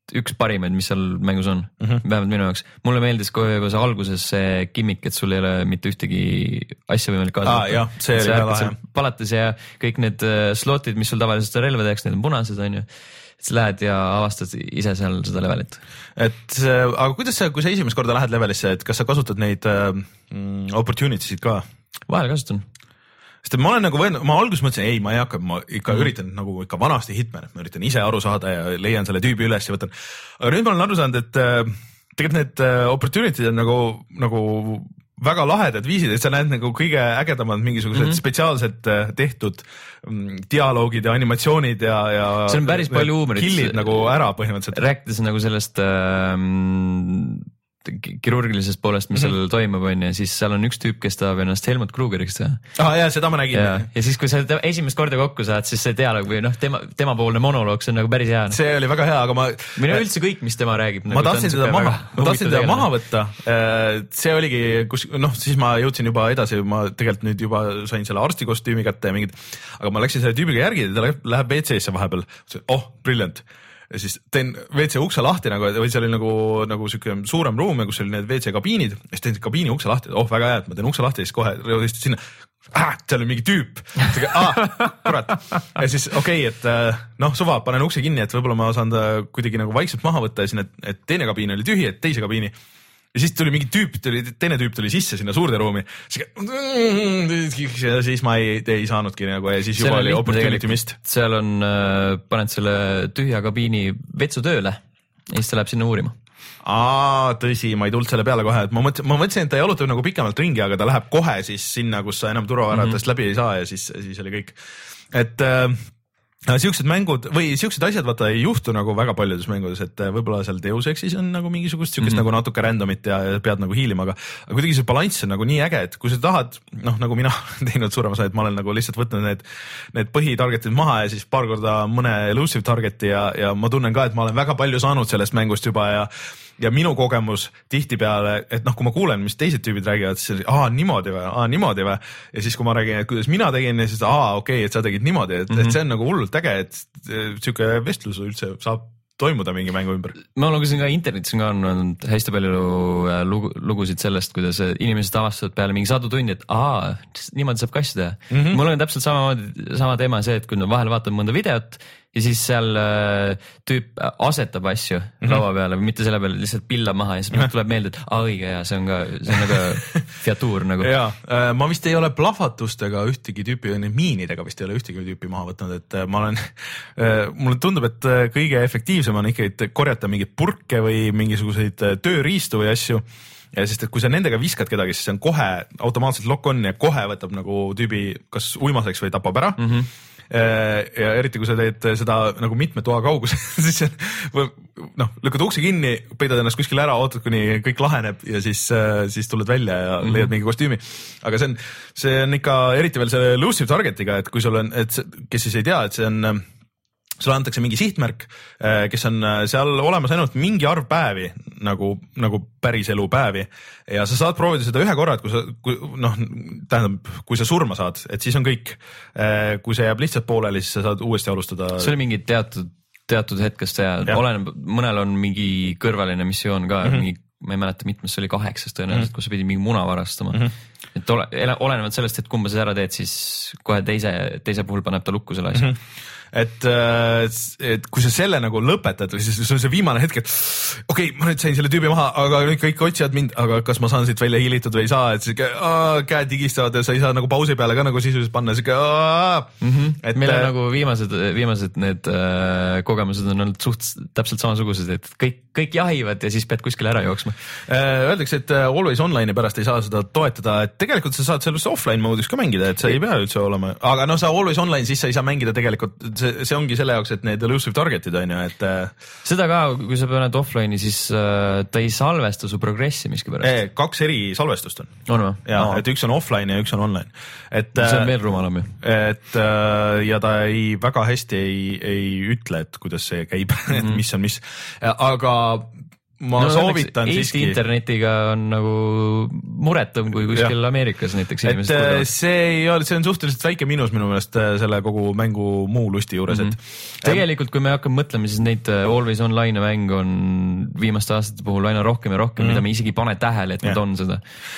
üks parimaid, mis seal mängus on mm, -hmm. vähemalt minu jaoks. Mulle meeldis kohe juba see alguses see gimmick, et sul ei ole mitte ühtegi asja võimalik kaasa ah, jah, see oli väga lahe. Palates ja kõik need slotid, mis sul tavaliselt relva tehakse, need on punased, on ju. Et sa lähed ja avastad ise seal seda levelit. Et aga kuidas sa, kui sa esimest korda lähed levelisse, et kas sa kasutad neid äh, opportunity'sid ka? Vahel kasutan. Sest ma olen nagu võinud, ma alguses mõtlesin, ei, ma ei hakka, ma ikka mm. üritan nagu ikka vanasti Hitman, et ma üritan ise aru saada ja leian selle tüübi üles ja võtan. Aga nüüd ma olen aru saanud, et äh, tegelikult need äh, opportunity'd on nagu, nagu väga lahedad viisid, et sa näed nagu kõige ägedamad mingisugused mm -hmm. spetsiaalselt tehtud dialoogid ja animatsioonid ja, ja see on päris palju huumorit. Killid nagu ära põhimõtteliselt. Rääkides nagu sellest ähm, kirurgilisest poolest, mis mm -hmm. seal toimub, on ja siis seal on üks tüüp, kes tahab ennast Helmut Krugeriks teha. Ah, jah, seda ma nägin. Ja, ja siis, kui sa esimest korda kokku saad, siis see dialoog või noh, tema, temapoolne monoloog, see on nagu päris hea. No. See oli väga hea, aga ma... Minu üldse kõik, mis tema räägib. Ma nagu tahtsin seda maha, ma tahtsin seda maha võtta. See oligi, kus, noh, siis ma jõudsin juba edasi, ma tegelikult nüüd juba sain selle arstikostüümi kätte ja mingid, aga ma läksin selle tüübiga järgi, ta läheb W C-sse vahepeal. Oh, brilliant. Ja siis teen W C ukse lahti nagu, või see oli nagu, nagu siuke suurem ruum, kus oli need W C kabiinid, ja siis teen kabiini ukse lahti, oh väga hea, et ma teen ukse lahti ja siis kohe rõudistin sinna, ah, seal oli mingi tüüp, ah, kurat. Ja siis okei, okay, et noh, suva, panen ukse kinni, et võib-olla ma saan ta kuidagi nagu vaikselt maha võtta ja siin, et, et teine kabiin oli tühi, et teise kabiini. Ja siis tuli mingi tüüp, tuli, teine tüüp tuli sisse sinna suurde ruumi. Ja siis ma ei, ei saanudki nagu ja siis juba oli opportunity mist. Seal on, paned selle tühja kabiini vetsu tööle ja siis ta läheb sinna uurima. Aa, tõsi, ma ei tulnud selle peale kohe, et ma mõtlesin, ma mõtlesin, et ta jalutab nagu pikemalt ringi, aga ta läheb kohe siis sinna, kus sa enam turvaväratest mm -hmm. läbi ei saa ja siis, siis oli kõik. Et... siuksed mängud või siuksed asjad vaata ei juhtu nagu väga paljudes mängudes, et võib-olla seal Deus Exis on nagu mingisugust siukest mm -hmm. nagu natuke randomit ja pead nagu hiilima, aga, aga kuidagi see balanss on nagu nii äge, et kui sa tahad, noh nagu mina teinud suurema osa, et ma olen nagu lihtsalt võtnud need, need põhitargetid maha ja siis paar korda mõne elusive targeti ja, ja ma tunnen ka, et ma olen väga palju saanud sellest mängust juba ja ja minu kogemus tihtipeale, et noh, kui ma kuulen, mis teised tüübid räägivad, siis aa, niimoodi või, aa, niimoodi või. Ja siis, kui ma räägin, et kuidas mina tegin, ja siis aa, okei okay,, et sa tegid niimoodi, et, mm -hmm. et see on nagu hullult äge, et siuke vestlus üldse saab toimuda mingi mängu ümber. Ma lugesin ka internetis ka on hästi palju lugu, lugusid sellest, kuidas inimesed avastavad peale mingi sadu tundi, et aa, niimoodi saab kassi teha. Mm -hmm. Mul on täpselt sama, sama teema see, et kui vahel vaatad mõnda videot ja siis seal äh, tüüp asetab asju mm -hmm. laua peale või mitte selle peale, lihtsalt pillab maha ja siis mm -hmm. tuleb meelde, et aa õige ja see on ka, see on nagu featuur nagu. Jaa, äh, ma vist ei ole plahvatustega ühtegi tüüpi, miinidega vist ei ole ühtegi tüüpi maha võtnud, et äh, ma olen äh,, mulle tundub, et äh, kõige efektiivsem on ikka, et korjata mingeid purke või mingisuguseid äh, tööriistu või asju. Ja sest, et kui sa nendega viskad kedagi, siis see on kohe automaatselt lock on ja kohe võtab nagu tüübi kas uimaseks või tapab ära. Mm -hmm. Ja eriti, kui sa teed seda nagu mitme toa kaugusel, siis noh, lükkad ukse kinni, peidad ennast kuskil ära, ootad, kuni kõik laheneb ja siis, siis tuled välja ja mm -hmm. leiad mingi kostüümi. Aga see on, see on ikka eriti veel selle elusive targetiga, et kui sul on, et kes siis ei tea, et see on, sulle antakse mingi sihtmärk, kes on seal olemas ainult mingi arv päevi nagu, nagu päris elu päevi ja sa saad proovida seda ühe korra, et kui sa, kui, noh, tähendab, kui sa surma saad, et siis on kõik. Kui see jääb lihtsalt pooleli, siis sa saad uuesti alustada. See oli mingi teatud, teatud hetkest ja, ja. Oleneb, mõnel on mingi kõrvaline missioon ka, mm -hmm. mingi, ma ei mäleta, mitmes see oli kaheksas tõenäoliselt, mm -hmm. kus sa pidi mingi muna varastama. Mm -hmm. et ole, olenevalt sellest, et kumba sa ära teed, siis kohe teise, teise puhul paneb ta lukku selle asja. Mm -hmm. Et, et kui sa selle nagu lõpetad või siis see on see viimane hetk, et okei okay,, ma nüüd sain selle tüübi maha, aga nüüd kõik otsivad mind, aga kas ma saan siit välja hiilitud või ei saa, et siuke käed higistavad ja sa ei saa nagu pausi peale ka nagu sisuliselt panna, siuke mm -hmm. et meil on nagu viimased, viimased need äh, kogemused on olnud suht täpselt samasugused, et kõik, kõik jahivad ja siis pead kuskile ära jooksma. Öeldakse, et always online'i pärast ei saa seda toetada, et tegelikult sa saad sellest offline moodis ka mängida, et sa ei pea üldse olema, aga no sa always online, siis sa ei saa mängida tegelikult see, see ongi selle jaoks, et need elusive target'id on ju, et seda ka, kui sa paned offline'i, siis äh, ta ei salvesta su progressi miskipärast. Kaks eri salvestust on. On või? Ja, no. Et üks on offline ja üks on online. Et, see on veel rumalam ju. Et ja ta ei, väga hästi ei, ei ütle, et kuidas see käib, mm -hmm. et mis on mis, aga ma no, soovitan Eesti siiski. internetiga on nagu muretum kui kuskil ja. Ameerikas näiteks inimesed kuulevad. See ei ole, see on suhteliselt väike miinus minu meelest selle kogu mängu muu lusti juures, mm -hmm. et tegelikult kui me hakkame mõtlema, siis neid Always Online mänge on viimaste aastate puhul aina rohkem ja rohkem, mm -hmm. mida me isegi ei pane tähele, et ja. Nad on seda.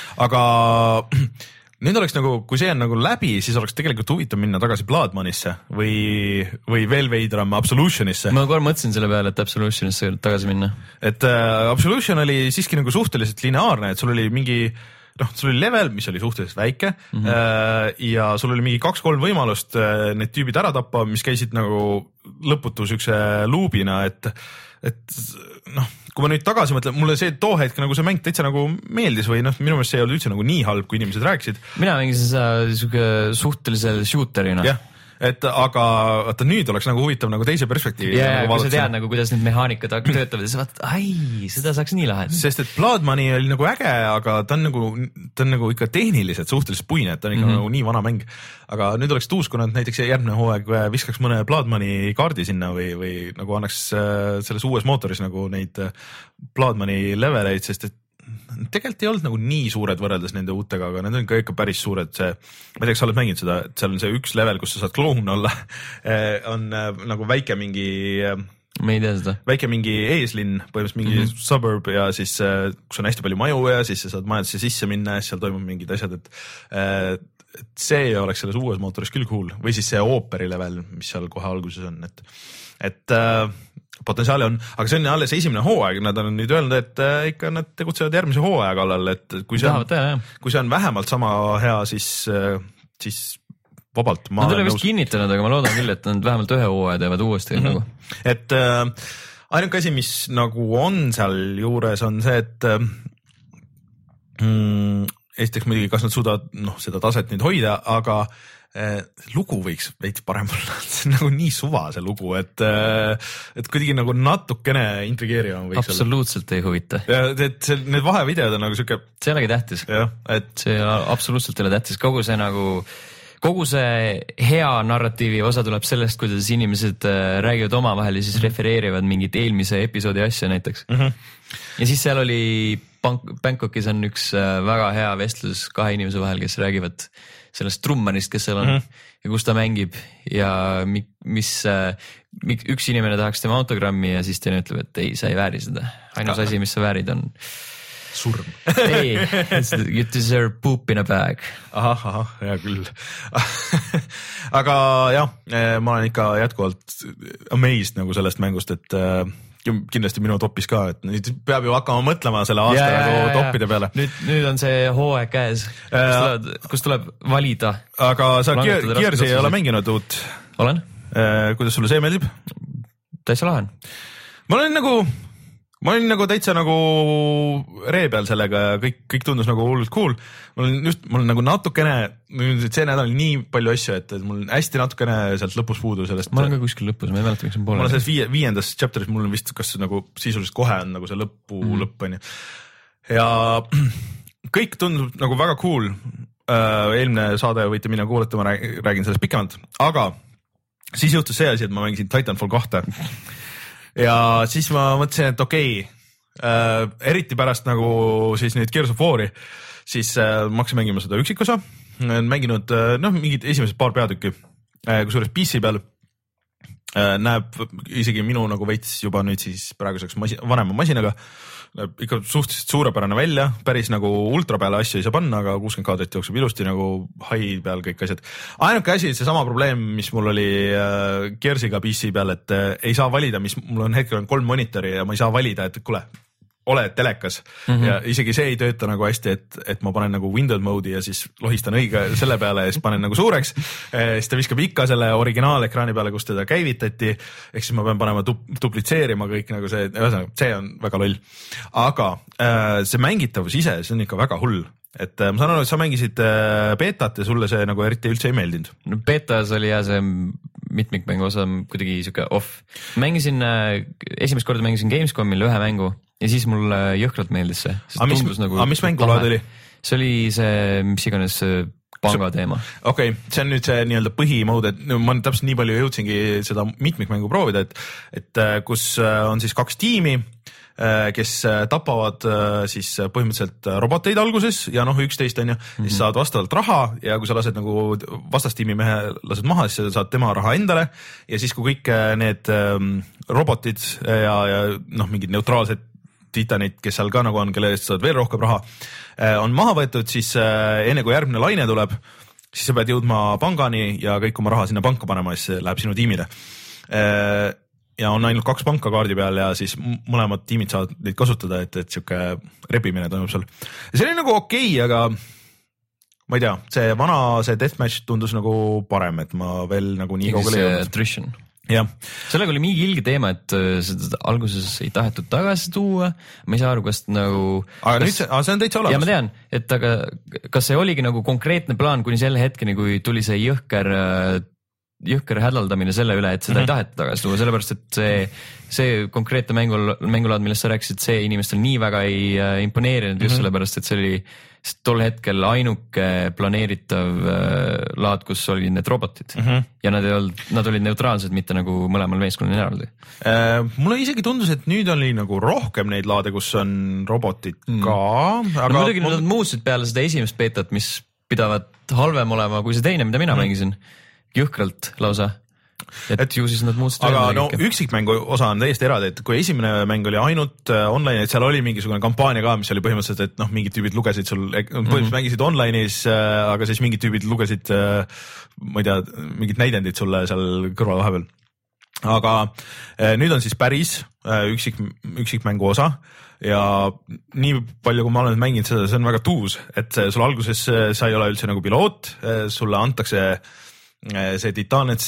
Aga nüüd oleks nagu, kui see on nagu läbi, siis oleks tegelikult huvitav minna tagasi Bloodmonisse või, või veel veidram Absolutionisse. Ma korra mõtlesin selle peale, et Absolutionisse tagasi minna. Et äh, Absolution oli siiski nagu suhteliselt lineaarne, et sul oli mingi, noh, sul oli level, mis oli suhteliselt väike mm -hmm. äh, ja sul oli mingi kaks-kolm võimalust äh, need tüübid ära tappa, mis käisid nagu lõputu siukse luubina, et, et noh, kui ma nüüd tagasi mõtlen, mulle see too hetk nagu see mäng täitsa nagu meeldis või noh, minu meelest see ei olnud üldse nagu nii halb, kui inimesed rääkisid. Mina mängisin seda siuke suhtelisel shooterina. jah, et aga vaata nüüd oleks nagu huvitav nagu teise perspektiivi. ja, nagu kui sa tead nagu, kuidas need mehaanikad töötavad ja sa vaatad, ai, seda saaks nii lahendada. Sest et Bloodmoney oli nagu äge, aga ta on nagu, ta on nagu ikka tehniliselt suhteliselt puine, et ta on ikka mm -hmm. nagu nii vana mäng. Aga nüüd oleks tuus, kui nad näiteks järgmine hooaeg viskaks mõne Bloodmoney kaardi sinna või, või nagu annaks selles uues mootoris nagu neid Bloodmoney leveleid, sest et tegelikult ei olnud nagu nii suured võrreldes nende uutega, aga need on ka ikka päris suured. See, ma ei tea, kas sa oled mänginud seda, et seal on see üks level, kus sa saad kloun olla on nagu väike mingi, ma ei tea seda, väike mingi eeslinn, põhimõtteliselt mingi mm -hmm. suburb ja siis kus on hästi palju maju ja siis sa saad majadesse sisse minna ja siis seal toimub mingid asjad, et et see oleks selles uues mootoris küll cool või siis see ooperi level, mis seal kohe alguses on, et, et äh, potentsiaali on, aga see on alles esimene hooaeg, nad on nüüd öelnud, et äh, ikka nad tegutsevad järgmise hooaja kallal, et kui see on, kui see on vähemalt sama hea, siis, äh, siis vabalt. Nad ei ole vist kinnitanud, aga ma loodan küll, et nad vähemalt ühe hooaja teevad uuesti mm -hmm. nagu. Et äh, ainuke asi, mis nagu on seal juures, on see, et äh, mm, esiteks muidugi, kas nad suudavad noh, seda taset nüüd hoida, aga eh, lugu võiks veits parem olla, see on nagu nii suva see lugu, et, et kuidagi nagu natukene intrigeerivam võiks absoluutselt olla. Ei huvita. Et see, need vahevideod on nagu siuke. See ei olegi tähtis. Et see absoluutselt ei ole tähtis, kogu see nagu kogu see hea narratiivi osa tuleb sellest, kuidas inimesed räägivad omavahel ja siis refereerivad mingit eelmise episoodi asja näiteks mm. -hmm. ja siis seal oli Bangkokis on üks väga hea vestlus kahe inimese vahel, kes räägivad sellest trummarist, kes seal on mm -hmm. ja kus ta mängib ja mis, mis üks inimene tahaks tema autogrammi ja siis teine ütleb, et ei, sa ei vääri seda. Ainus asi, mis sa väärid, on surm. ei, you deserve poop in a bag. ahah, ahah, hea küll. aga jah, ma olen ikka jätkuvalt amazed nagu sellest mängust, et kindlasti minu topis ka, et nüüd peab ju hakkama mõtlema selle aasta yeah, nagu toppide peale. nüüd, nüüd on see hooaeg käes, kus tuleb, kus tuleb valida. Aga sa Gears'i ei ole mänginud uut? Olen. Kuidas sulle see meeldib? Täitsa lahen. Ma olen nagu ma olin nagu täitsa nagu ree peal sellega ja kõik, kõik tundus nagu hullult cool. Ma olen just, mul on nagu natukene, see nädal nii palju asju, et mul on hästi natukene sealt lõpus puudu sellest. Ma olen ka kuskil lõpus, ma ei mäleta, miks on poole. Ma olen selles viie, viiendas chapteris, mul on vist kas nagu sisuliselt kohe on nagu see lõpu mm. lõpp on ju. Ja kõik tundub nagu väga cool. Eelmine saade võite minna kuulata, ma räägin sellest pikemalt, aga siis juhtus see asi, et ma mängisin Titanfall kahte. Ja siis ma mõtlesin, et okei okay, äh, eriti pärast nagu siis nüüd Gears of War'i, siis äh, ma hakkasin mängima seda üksikosa, mänginud äh, noh, mingid esimesed paar peatükki, äh, kusjuures P C peal äh, näeb isegi minu nagu veits juba nüüd siis praeguseks masi, vanema masinaga, näeb ikka suhteliselt suurepärane välja, päris nagu ultra peale asju ei saa panna, aga kuuskümmend kaadrit jookseb ilusti nagu high peal kõik asjad. Ainuke asi, see sama probleem, mis mul oli äh, Gears'iga P C peal, et äh, ei saa valida, mis mul on hetkel on kolm monitori ja ma ei saa valida, et kuule, ole telekas mm -hmm. ja isegi see ei tööta nagu hästi, et, et ma panen nagu window mode'i ja siis lohistan õige selle peale ja siis panen nagu suureks. Siis ta viskab ikka selle originaalekraani peale, kus teda käivitati, ehk siis ma pean panema du- duplitseerima kõik nagu see, ühesõnaga see on väga loll. Aga äh, see mängitavus ise, see on ikka väga hull. Et ma saan aru, et sa mängisid äh, beetat ja sulle see nagu eriti üldse ei meeldinud. No beetas oli jah see mitmikmängu osa kuidagi siuke off. Mängisin äh,, esimest korda mängisin Gamescomil ühe mängu ja siis mulle jõhkralt meeldis see. Aga mis, nagu mis mängu laad oli? See oli see, mis iganes panga teema. Okei, okay, see on nüüd see nii-öelda põhimood, et no, ma täpselt nii palju jõudsingi seda mitmikmängu proovida, et, et kus on siis kaks tiimi kes tapavad siis põhimõtteliselt roboteid alguses ja noh, üksteist on ju, mm-hmm. siis saad vastavalt raha ja kui sa lased nagu vastastiimi mehe lased maha, siis saad tema raha endale ja siis kui kõik need robotid ja, ja noh, mingid neutraalsed titanid, kes seal ka nagu on, kelle eest saad veel rohkem raha, on maha võetud, siis enne kui järgmine laine tuleb, siis sa pead jõudma pangani ja kõik oma raha sinna panka panema, siis läheb sinu tiimile. Ja on ainult kaks panka kaardi peal ja siis mõlemad tiimid saavad neid kasutada, et, et siuke repimine toimub seal. Ja see oli nagu okei, okay, aga ma ei tea, see vana, see deathmatch tundus nagu parem, et ma veel nagu nii kaugele ei jõudnud. Attrition. Jah. Sellega oli mingi ilge teema, et seda alguses ei tahetud tagasi tuua, ma ei saa aru, kas nagu... Aga kas... nüüd see, see on täitsa olemas. Ja ma tean, et aga kas see oligi nagu konkreetne plaan kuni selle hetkeni, kui tuli see jõhker... jõhker hädaldamine selle üle, et seda mm-hmm. ei taheta tagasi tuua, sellepärast et see, see konkreetne mängul, mängulaad, millest sa rääkisid, see inimestel nii väga ei äh, imponeerinud just mm-hmm. sellepärast, et see oli tol hetkel ainuke planeeritav äh, laad, kus olid need robotid mm-hmm. ja nad, ei olnud, nad olid neutraalsed, mitte nagu mõlemal meeskonnal eraldi äh,. Mulle isegi tundus, et nüüd oli nagu rohkem neid laade, kus on robotid mm. ka. Aga no muidugi mul... nad muutusid peale seda esimest beetat, mis pidavat halvem olema kui see teine, mida mina mm-hmm. mängisin. Jõhkralt lausa, et, et ju siis nad muutusid. Aga no üksikmängu osa on täiesti eraldi, et kui esimene mäng oli ainult online, et seal oli mingisugune kampaania ka, mis oli põhimõtteliselt, et noh, mingid tüübid lugesid sul, põhimõtteliselt mm-hmm. mängisid online'is, aga siis mingid tüübid lugesid, ma ei tea, mingid näidendid sulle seal kõrval vahepeal. Aga nüüd on siis päris üksik, üksikmängu osa ja nii palju, kui ma olen mänginud seda, see on väga tuus, et sul alguses sa ei ole üldse nagu piloot, sulle antakse see titaan, et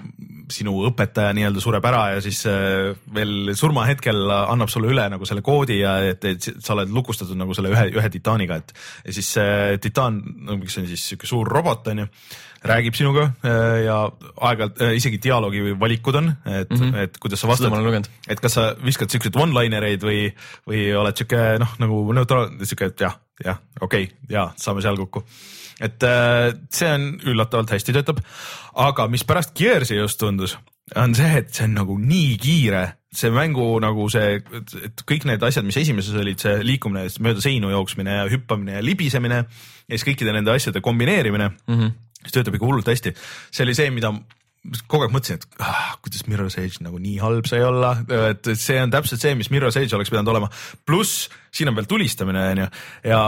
sinu õpetaja nii-öelda sureb ära ja siis veel surmahetkel annab sulle üle nagu selle koodi ja et, et sa oled lukustatud nagu selle ühe, ühe titaaniga, et ja siis see titaan, mis on siis siuke suur robot on ju, räägib sinuga ja aeg-ajalt isegi dialoogi või valikud on, et mm, -hmm. et kuidas sa vastad, et kas sa viskad siukseid one-linereid või, või oled siuke noh, nagu neutraal, siuke, et jah, jah, okei okay,, ja saame seal kokku. Et see on üllatavalt hästi töötab, aga mis pärast Gears'i just tundus, on see, et see on nagu nii kiire, see mängu nagu see, et kõik need asjad, mis esimeses olid, see liikumine, mööda seinu jooksmine ja hüppamine ja libisemine ja siis kõikide nende asjade kombineerimine, mm-hmm. siis töötab ikka hullult hästi. See oli see, mida kogu aeg mõtlesin, et ah, kuidas Mirror's Edge nagu nii halb sai olla, et see on täpselt see, mis Mirror's Edge oleks pidanud olema, pluss siin on veel tulistamine on ju ja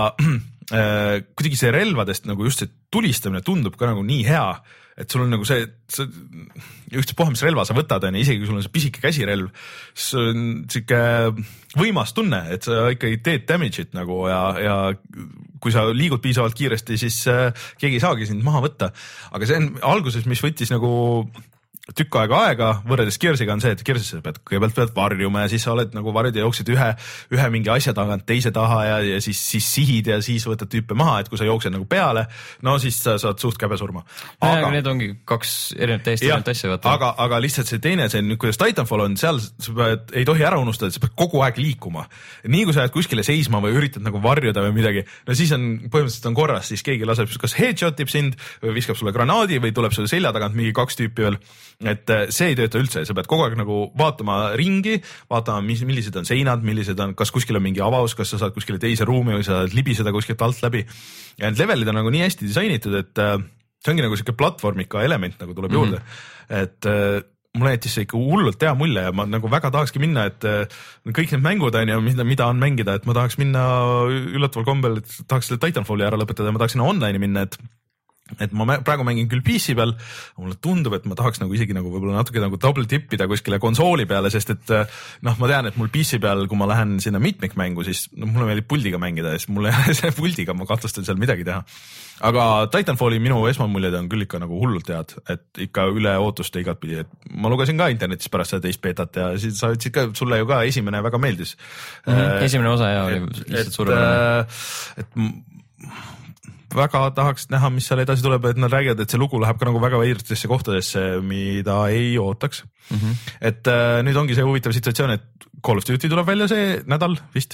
äh, kuidagi see relvadest nagu just see tulistamine tundub ka nagu nii hea, et sul on nagu see, see ükstaspuha, mis relva sa võtad, on, isegi kui sul on see pisike käsirelv, see on siuke võimas tunne, et sa ikkagi teed damage'it nagu ja, ja kui sa liigud piisavalt kiiresti, siis äh, keegi ei saagi sind maha võtta. Aga see on alguses, mis võttis nagu tükk aega aega, võrreldes Gears'iga on see, et Gears'is sa pead kõigepealt pead varjuma ja siis sa oled nagu varjud ja jooksid ühe, ühe mingi asja tagant teise taha ja, ja siis, siis sihid ja siis võtad tüüpe maha, et kui sa jooksed nagu peale, no siis sa saad suht käbe surma. Aga, aga need ongi kaks erinevat täiesti erinevat asja. Aga, aga lihtsalt see teine, see nüüd, kuidas Titanfall on, seal sa pead, ei tohi ära unustada, et sa pead kogu aeg liikuma. Nii kui sa jääd kuskile seisma või üritad nagu varjuda või midagi, no siis on põhimõtteliselt on korras, siis keegi laseb kas headshotib sind või viskab sulle granaadi või tuleb sulle selja tagant mingi kaks tüüpi veel. Et see ei tööta üldse, sa pead kogu aeg nagu vaatama ringi, vaatama, mis, millised on seinad, millised on, kas kuskil on mingi avaus, kas sa saad kuskile teise ruumi või sa saad libiseda kuskilt alt läbi. Ja need levelid on nagu nii hästi disainitud, et see ongi nagu siuke platvormika element nagu tuleb juurde. Mm-hmm. Et mulle jättis see ikka hullult hea mulje ja ma nagu väga tahakski minna, et kõik need mängud on ja mida, mida on mängida, et ma tahaks minna üllataval kombel, et tahaks selle Titanfalli ära lõpetada ja ma tahaks sinna online'i minna, et et ma praegu mängin küll P C peal, mulle tundub, et ma tahaks nagu isegi nagu võib-olla natuke nagu double tippida kuskile konsooli peale, sest et noh, ma tean, et mul P C peal, kui ma lähen sinna mitmikmängu, siis no, mulle meeldib puldiga mängida ja siis mulle see puldiga, ma kahtlustan seal midagi teha. Aga Titanfalli minu esmamuljed on küll ikka nagu hullult head, et ikka üle ootuste igatpidi, et ma lugesin ka internetis pärast seda teist beetat ja siis sa ütlesid ka, sulle ju ka esimene väga meeldis. Mm-hmm. Esimene osa ja oli lihtsalt suurepärane. Et, et väga tahaks näha, mis seal edasi tuleb, et nad räägivad, et see lugu läheb ka nagu väga veidratesse kohtadesse, mida ei ootaks. Mm-hmm. Et äh, nüüd ongi see huvitav situatsioon, et Call of Duty tuleb välja see nädal vist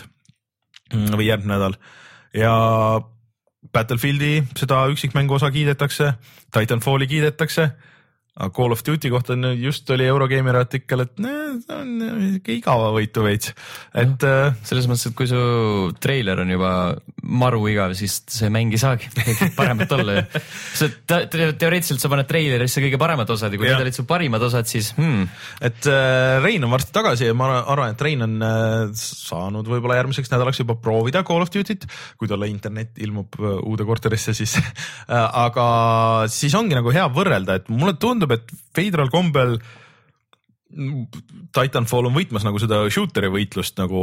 või järgmine nädal ja Battlefieldi seda üksikmängu osa kiidetakse, Titanfalli kiidetakse, Call of Duty kohta just oli Eurogeimeri artikkel, et ne, on ikka igava võitu veits. Et no, selles mõttes, et kui su treiler on juba maru igav, siis see mäng ei saagi paremat olla. See te teoreetiliselt sa paned treilerisse kõige paremad osad ja kui need olid su parimad osad, siis hmm. Et äh, Rein on varsti tagasi ja ma arvan, et Rein on äh, saanud võib-olla järgmiseks nädalaks juba proovida Call of Duty't, kui talle internet ilmub äh, uude korterisse, siis äh, aga siis ongi nagu hea võrrelda, et mulle tundub, et veidral kombel Titanfall on võitmas nagu seda shooteri võitlust nagu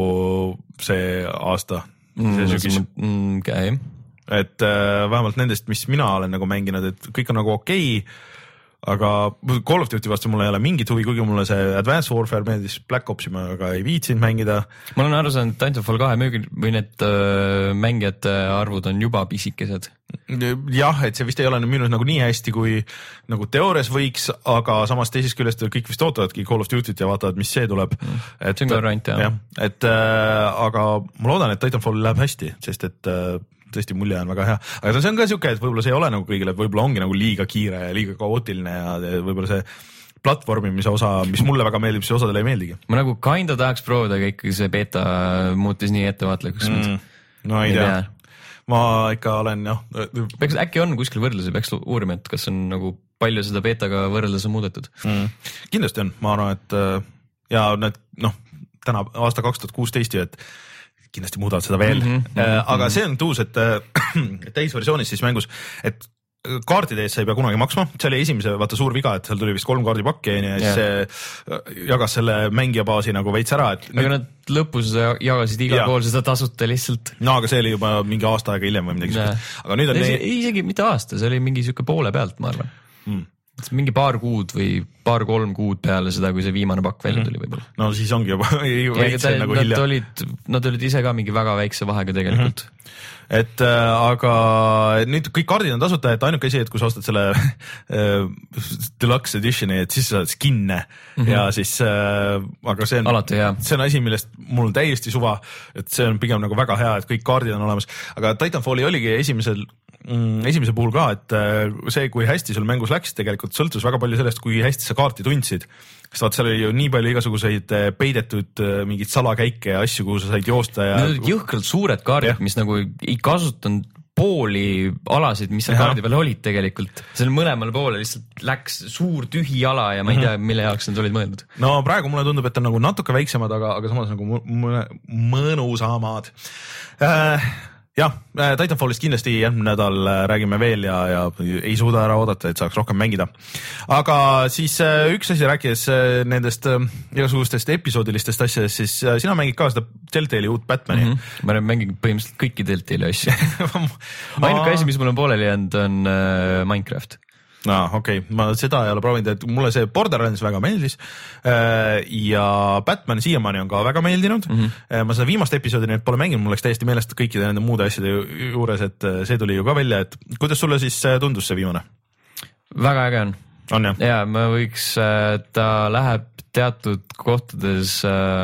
see aasta. Mm, mm, okay. Et äh, vähemalt nendest, mis mina olen nagu mänginud, et kõik on nagu okei, aga Call of Duty vastu mulle ei ole mingit huvi, kuigi mulle see Advanced Warfare meeldis, Black Opsi ma aga ei viitsinud mängida. Ma olen aru saanud, et Titanfall kahe müügil või need äh, mängijate arvud on juba pisikesed. Jah, et see vist ei ole müünud nagu nii hästi, kui nagu teoorias võiks, aga samas teisest küljest kõik vist ootavadki Call of Duty't ja vaatavad, mis see tuleb. Mm. Et, see on ka variant, jah. jah. Et äh, aga ma loodan, et Titanfall läheb hästi, sest et äh, tõesti mulje on väga hea, aga see on ka siuke, et võib-olla see ei ole nagu kõigile, võib-olla ongi nagu liiga kiire ja liiga kaootiline ja võib-olla see platvormimise osa, mis mulle väga meeldib, see osadele ei meeldigi. Ma nagu kinda tahaks proovida, aga ikkagi see beta muutis nii ettevaatlikuks. Mm, no ei tea. Ma ikka olen, jah. Peaks, äkki on kuskil võrdlusi, peaks uurima, et kas on nagu palju seda betaga võrreldes on muudetud. Mm. Kindlasti on, ma arvan, et ja need, noh, täna aasta kaks tuhat kuusteist ju, et kindlasti muudavad seda veel, mm -hmm, äh, aga see on tuus, et äh, täisversioonis siis mängus, et kaartide eest sa ei pea kunagi maksma, see oli esimese vaata suur viga, et seal tuli vist kolm kaardipakki ja siis see jagas selle mängija baasi nagu veits ära. Et aga nüüd... nad lõpus jagasid igal pool seda tasuta lihtsalt. No aga see oli juba mingi aasta aega hiljem või midagi nee. Aga nüüd on ei, nii... isegi mitte aasta, see oli mingi siuke poole pealt, ma arvan. Mm. Mingi paar kuud või paar-kolm kuud peale seda, kui see viimane pakk välja tuli võib-olla. No siis ongi juba veitsen nagu hilja. Nad olid, nad olid ise ka mingi väga väikse vahega tegelikult. Mm-hmm. Et äh, aga nüüd kõik kaardid on tasuta, et ainuke asi, et kui sa ostad selle äh, deluxe editioni, et siis sa saad skinne mm-hmm. ja siis äh, aga see on, alati, see on asi, millest mul on täiesti suva, et see on pigem nagu väga hea, et kõik kaardid on olemas, aga Titanfalli oligi esimesel mm, esimese puhul ka, et äh, see, kui hästi sul mängus läks, tegelikult sõltus väga palju sellest, kui hästi sa kaarti tundsid. Sest vaat seal oli ju nii palju igasuguseid peidetud mingid salakäike ja asju, kuhu sa said joosta ja... Need olid jõhkralt suured kaardid, mis nagu ei kasutanud pooli alasid, mis seal kaardi peal olid tegelikult. Seal mõlemal poole lihtsalt läks suur tühi ala ja ma ei tea, mille jaoks need olid mõeldud. No praegu mulle tundub, et on nagu natuke väiksemad, aga, aga samas nagu mõnusamad. Äh, jah, Titanfallist kindlasti järgmine nädal räägime veel ja, ja ei suuda ära oodata, et saaks rohkem mängida. Aga siis üks asi rääkides nendest igasugustest episoodilistest asjadest, siis sina mängid ka seda Telltale'i uut Batmani. Mm-hmm. Ma mängin põhimõtteliselt kõiki Telltale'i asju. ma... Ainuke asi, mis mul on pooleli jäänud, on äh, Minecraft. No, okei, okay. Ma seda ei ole proovinud, et mulle see Borderlands väga meeldis ja Batman siiamaani on ka väga meeldinud. Mm-hmm. Ma seda viimast episoodi nüüd pole mänginud, mul läks täiesti meelest kõikide nende muude asjade juures, et see tuli ju ka välja, et kuidas sulle siis tundus see viimane? Väga äge on. On jah? Ja ma võiks, ta läheb teatud kohtades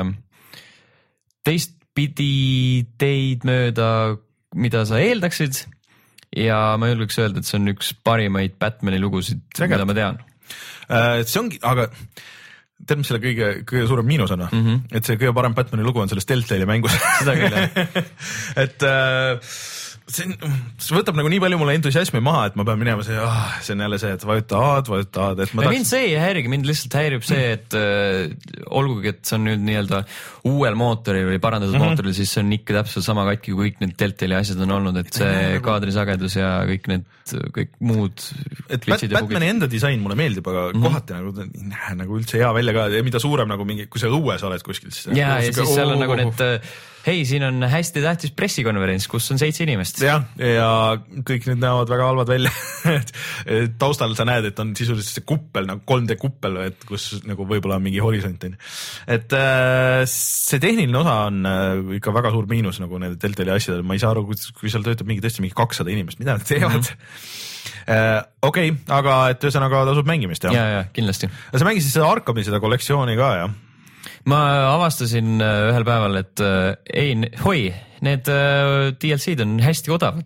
teistpidi teid mööda, mida sa eeldaksid. Ja ma julgeks öelda, et see on üks parimaid Batmani lugusid, mida ma tean. See ongi, aga tead, mis selle kõige, kõige suurem miinus on? Mm-hmm. Et see kõige parem Batmani lugu on selles Telltale'i mängus. Seda küll, jah. et äh, see, see võtab nagu nii palju mulle entusiasmi maha, et ma pean minema see, ah, see on jälle see, et vajuta A-d, vajuta A-d. Et ma tahaks... Mind see ei häirigi, mind lihtsalt häirib see, et äh, olgugi, et see on nüüd nii-öelda uuel mootoril või parandatud mm-hmm. mootoril, siis see on ikka täpselt sama katki, kui kõik need Telltale'i asjad on olnud, et see ja, kaadrisagedus ja kõik need, kõik muud et Batmani enda disain mulle meeldib, aga mm-hmm. kohati nagu, näe, nagu üldse hea välja ka ja mida suurem nagu mingi, kui sa õues oled kuskil. Siis ja, ja siis seal on nagu need hei, siin on hästi tähtis pressikonverents, kus on seitse inimest. Jah, ja kõik need näevad väga halvad välja. Taustal sa näed, et on sisuliselt see kuppel, nagu kolm D kuppel, et kus nagu võib-olla on mingi horisont. Et äh, see tehniline osa on äh, ikka väga suur miinus nagu nende Telltale'i asjadel. Ma ei saa aru, kui seal töötab mingi tõesti mingi kakssada inimest, mida nad teevad. Mm-hmm. äh, Okei, okay, aga et ühesõnaga tasub mängimist, jah? Ja, ja, kindlasti. Sa mängisid seda Arkami, seda kollektsiooni ka, jah? Ma avastasin ühel päeval, et äh, ei, hoi, need äh, D L C-d on hästi odavad.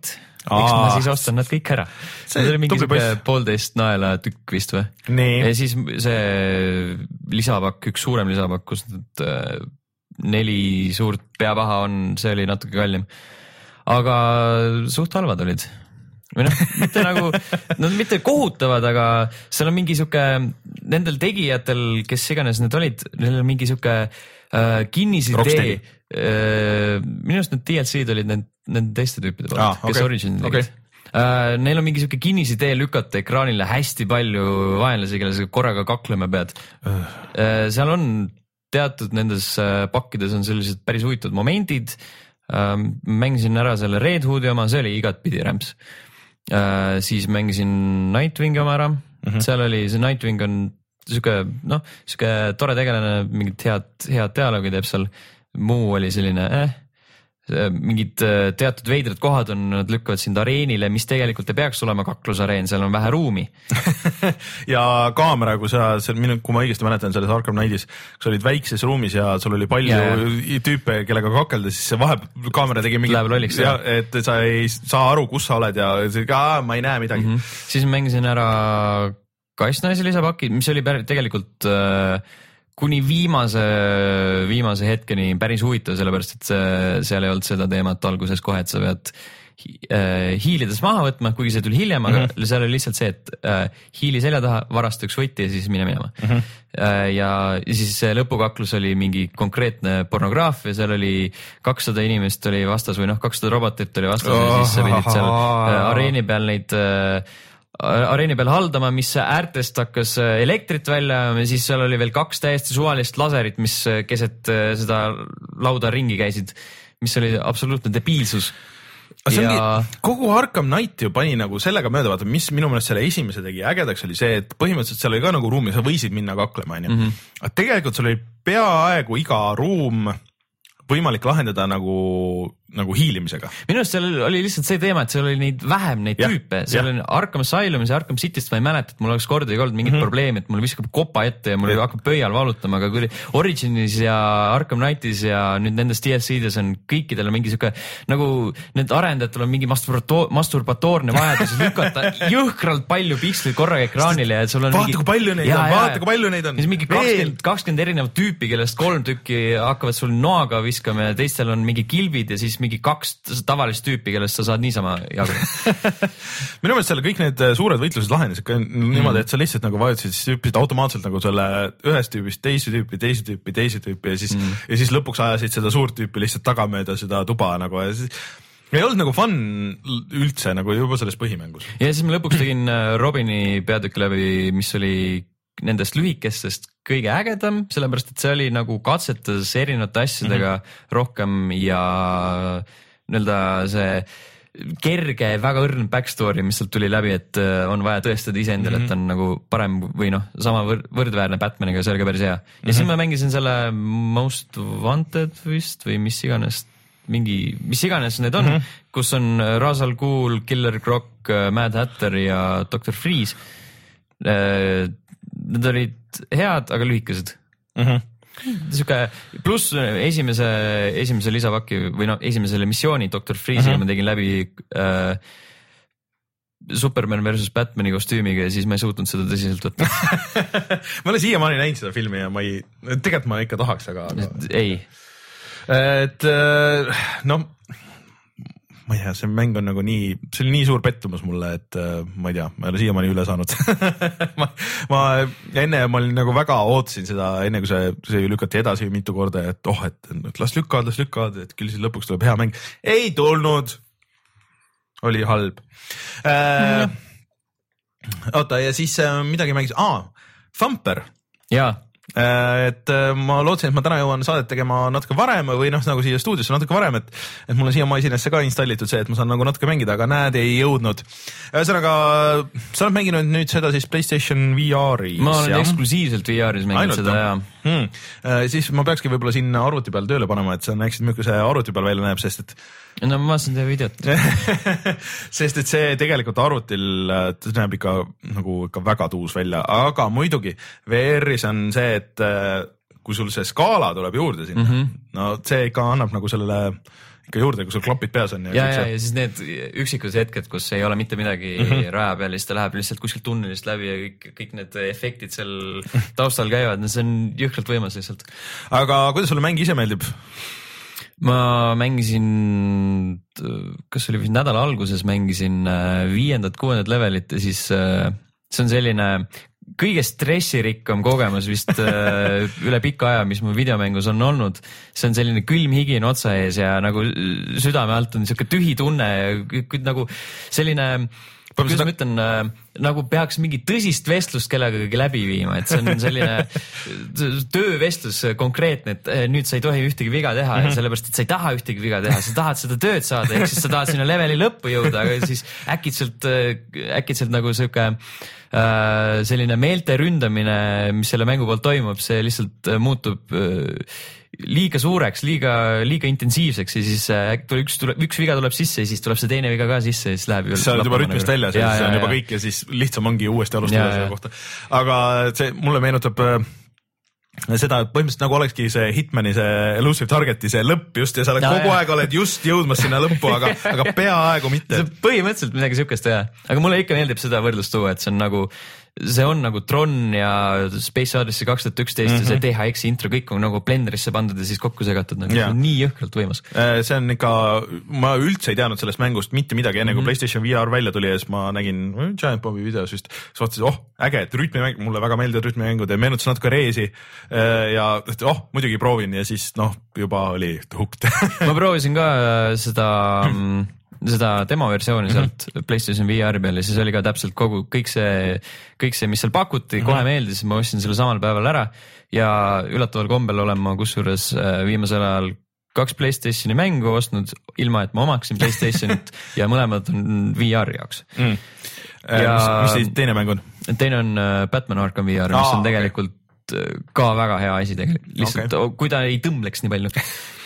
eks ma siis ostan nad kõik ära. See oli mingi siuke poolteist naela tükk vist või? Nee. Ja siis see lisapakk, üks suurem lisapakk, kus need neli suurt peapaha on, see oli natuke kallim. Aga suht halvad olid. Või noh, mitte nagu, nad mitte kohutavad, aga seal on mingi siuke, nendel tegijatel, kes iganes need olid, neil on mingi siuke äh, kinnisidee. Äh, minu arust need D L C-d olid need, need teiste tüüpide poolt, ah, kes okay. Origin tegid. Okay. Äh, neil on mingi siuke kinnisidee lükata ekraanile hästi palju vaenlasi, kelle sa korraga kaklema pead. Uh. Äh, seal on teatud nendes äh, pakkides on sellised päris huvitavad momendid. Äh, mängisin ära selle Red Hoodi oma, see oli igatpidi rämps. Uh, siis mängisin Nightwingi oma ära, mm-hmm. seal oli see Nightwing on siuke, noh, siuke tore tegelane, mingid head, head dialoogi teeb seal, muu oli selline, eh, mingid teatud veidrad kohad on, nad lükkavad sind areenile, mis tegelikult ei peaks olema kaklusareen, seal on vähe ruumi. Ja kaamera, kui sa, minu, kui ma õigesti mäletan selles Arkham Knightis, kui sa olid väikses ruumis ja sul oli palju ja, ja. tüüpe, kellega kakelda, siis see vahe kaamera tegi mingi, lolliks, ja, et sa ei saa aru, kus sa oled ja ka, ma ei näe midagi. Mm-hmm. Siis mängisin ära kassnaise lisapaki, mis oli tegelikult äh, kuni viimase, viimase hetkeni päris huvitav, sellepärast et see, seal ei olnud seda teemat alguses kohe, et sa pead äh, hiilides maha võtma, kuigi see tuli hiljem, aga mm-hmm. seal oli lihtsalt see, et äh, hiili selja taha, varasta üks võtti ja siis mine minema. Mm-hmm. Äh, ja siis see lõpukaklus oli mingi konkreetne pornograafia, seal oli kakssada inimest oli vastas või noh, kakssada robotit oli vastas oh, ja siis sa pidid seal äh, areeni peal neid äh, areeni peal haldama, mis äärtest hakkas elektrit välja ja siis seal oli veel kaks täiesti suvalist laserit, mis keset seda lauda ringi käisid, mis oli absoluutne debiilsus. Ja... Ongi, kogu Arkham Knight ju pani nagu sellega mööda, vaata, mis minu meelest selle esimese tegi ägedaks oli see, et põhimõtteliselt seal oli ka nagu ruumi, sa võisid minna kaklema, on ju. Mm-hmm. Aga tegelikult seal oli peaaegu iga ruum võimalik lahendada nagu, nagu hiilimisega. Minu arust seal oli lihtsalt see teema, et seal oli neid vähem neid ja, tüüpe, seal oli Arkham Asylumis ja Arkham Cityst ma ei mäleta, et mul oleks kordagi olnud mingit mm-hmm. probleemi, et mul viskab kopa ette ja mul ja. hakkab pöial valutama, aga kui Originis ja Arkham Knightis ja nüüd nendes D L C-des on kõikidel on mingi siuke, nagu need arendajatel on mingi masturbato- masturbatoorne vajadus lükata jõhkralt palju piksleid korraga ekraanile ja sul on vaata, mingi... kui palju neid ja, on, vaata, kui palju neid on. Mingi kakskümmend, kakskümmend erinevat tüüpi, kellest kolm tükki hakkavad sul noaga viskama ja teistel on mingi kilbid ja siis mingi kaks tavalist tüüpi, kellest sa saad niisama jagu. Minu meelest seal kõik need suured võitlused lahendasid mm. niimoodi, et sa lihtsalt nagu vajutasid, siis hüppisid automaatselt nagu selle ühest tüübist teise tüüpi, teise tüüpi, teise tüüpi ja siis, mm. ja siis lõpuks ajasid seda suurt tüüpi lihtsalt tagamööda seda tuba nagu ja siis ei olnud nagu fun üldse nagu juba selles põhimängus. Ja siis ma lõpuks tegin Robini peatükki läbi, mis oli nendest lühikestest kõige ägedam, sellepärast et see oli nagu katsetas erinevate asjadega mm-hmm. rohkem ja nõelda see kerge, väga õrn backstory, mis sealt tuli läbi, et on vaja tõestada iseendale, mm-hmm. et on nagu parem või noh, sama võr- võrdväärne Batmaniga, see oli ka päris hea. Ja mm-hmm. siis ma mängisin selle Most Wanted vist või mis iganes, mingi, mis iganes need on, mm-hmm. kus on Ra's al Ghul, Killer Croc, Mad Hatter ja doktor Freeze. Need olid head, aga lühikesed. Mm-hmm. Siuke, pluss esimese, esimese lisavaki või noh, esimesele missiooni doktor Freeze'iga mm-hmm. ma tegin läbi äh, Superman versus Batmani kostüümiga ja siis ma ei suutnud seda tõsiselt võtta. Ma olen siiamaani näinud seda filmi ja ma ei, tegelikult ma ikka tahaks, aga, aga... ei. Et no ma ei tea, see mäng on nagu nii, see oli nii suur pettumus mulle, et ma ei tea, ma ei ole siiamaani üle saanud. ma, ma enne ma olin nagu väga ootasin seda, enne kui see, see lükati edasi mitu korda, et oh, et, et las lükkavad, las lükkavad, et küll siis lõpuks tuleb hea mäng. Ei tulnud. Oli halb. Äh, oota, ja siis midagi mängis, aa, Thumper. Jaa. Et ma lootsin, et ma täna jõuan saadet tegema natuke varem või noh, nagu siia stuudiosse natuke varem, et, et mul on siia masinesse ka installitud see, et ma saan nagu natuke mängida, aga näed, ei jõudnud. Ühesõnaga, sa oled mänginud nüüd seda siis PlayStation V R-is. Ma olen ja? eksklusiivselt V R-is mänginud Ainult, seda ja hmm. Siis ma peakski võib-olla sinna arvuti peal tööle panema, et sa näeksid, milline see arvuti peal välja näeb, sest et no ma vaatasin teie videot. Sest et see tegelikult arvutil näeb ikka nagu ikka väga tuus välja, aga muidugi V R-is on see, et kui sul see skaala tuleb juurde sinna, mm-hmm. no see ikka annab nagu sellele ikka juurde, kui sul klapid peas on. Ja, ja, ja, ja siis need üksikud hetked, kus ei ole mitte midagi mm -hmm. raja peal ja siis ta läheb lihtsalt kuskilt tunnelist läbi ja kõik, kõik need efektid seal taustal käivad, no see on jõhkralt võimas lihtsalt. Aga kuidas sulle mäng ise meeldib? Ma mängisin, kas oli vist nädala alguses mängisin viiendat, kuuendat levelit ja siis see on selline kõige stressirikkam kogemus vist üle pika aja, mis mu videomängus on olnud. See on selline külm higin otsa ees ja nagu südame alt on niisugune tühi tunne ja nagu selline, kuidas ma ütlen, nagu peaks mingi tõsist vestlust kellegagi läbi viima, et see on selline töövestlus konkreetne, et nüüd sa ei tohi ühtegi viga teha ja sellepärast, et sa ei taha ühtegi viga teha, sa tahad seda tööd saada, ehk siis sa tahad sinna leveli lõppu jõuda, aga siis äkitselt, äkitselt nagu siuke selline meelte ründamine, mis selle mängu poolt toimub, see lihtsalt muutub liiga suureks, liiga, liiga intensiivseks ja siis üks, tuleb, üks viga tuleb sisse ja siis tuleb see teine viga ka sisse ja siis läheb ju. Sa oled juba rütmist välja, see on juba kõik ja siis lihtsam ongi uuesti alustada selle kohta. Aga see mulle meenutab seda, et põhimõtteliselt nagu olekski see Hitmani, see Elusive Targeti see lõpp just ja sa oled ja, kogu ja. aeg oled just jõudmas sinna lõppu, aga, aga peaaegu mitte. See põhimõtteliselt midagi sihukest jah, aga mulle ikka meeldib seda võrdlust tuua, et see on nagu see on nagu Tron ja Space Odyssey kaks tuhat üksteist mm -hmm. ja see T H X intro, kõik on nagu blenderisse pandud ja siis kokku segatud, nagu yeah. nii jõhkralt võimas. See on ikka, ma üldse ei teadnud sellest mängust mitte midagi enne mm -hmm. kui PlayStation V R välja tuli ja siis ma nägin Giant Bombi videos just, siis vaatasin, oh äge, et rütmimäng, mulle väga meeldivad rütmimängud ja meenutas natuke Reesi ja oh muidugi proovin ja siis noh, juba oli hooked. Ma proovisin ka seda seda demo versiooni sealt mm -hmm. PlayStation V R peal ja siis oli ka täpselt kogu, kõik see, kõik see, mis seal pakuti, kohe mm -hmm. meeldis, ma ostsin selle samal päeval ära ja üllataval kombel olen ma kusjuures viimasel ajal kaks PlayStationi mängu ostnud, ilma et ma omaksin PlayStationit ja mõlemad on V R jaoks mm.. Ja mis, mis teine mäng on? Teine on Batman Arkham V R, mis Aa, on tegelikult okay. ka väga hea asi tegelikult, lihtsalt okay. kui ta ei tõmbleks nii palju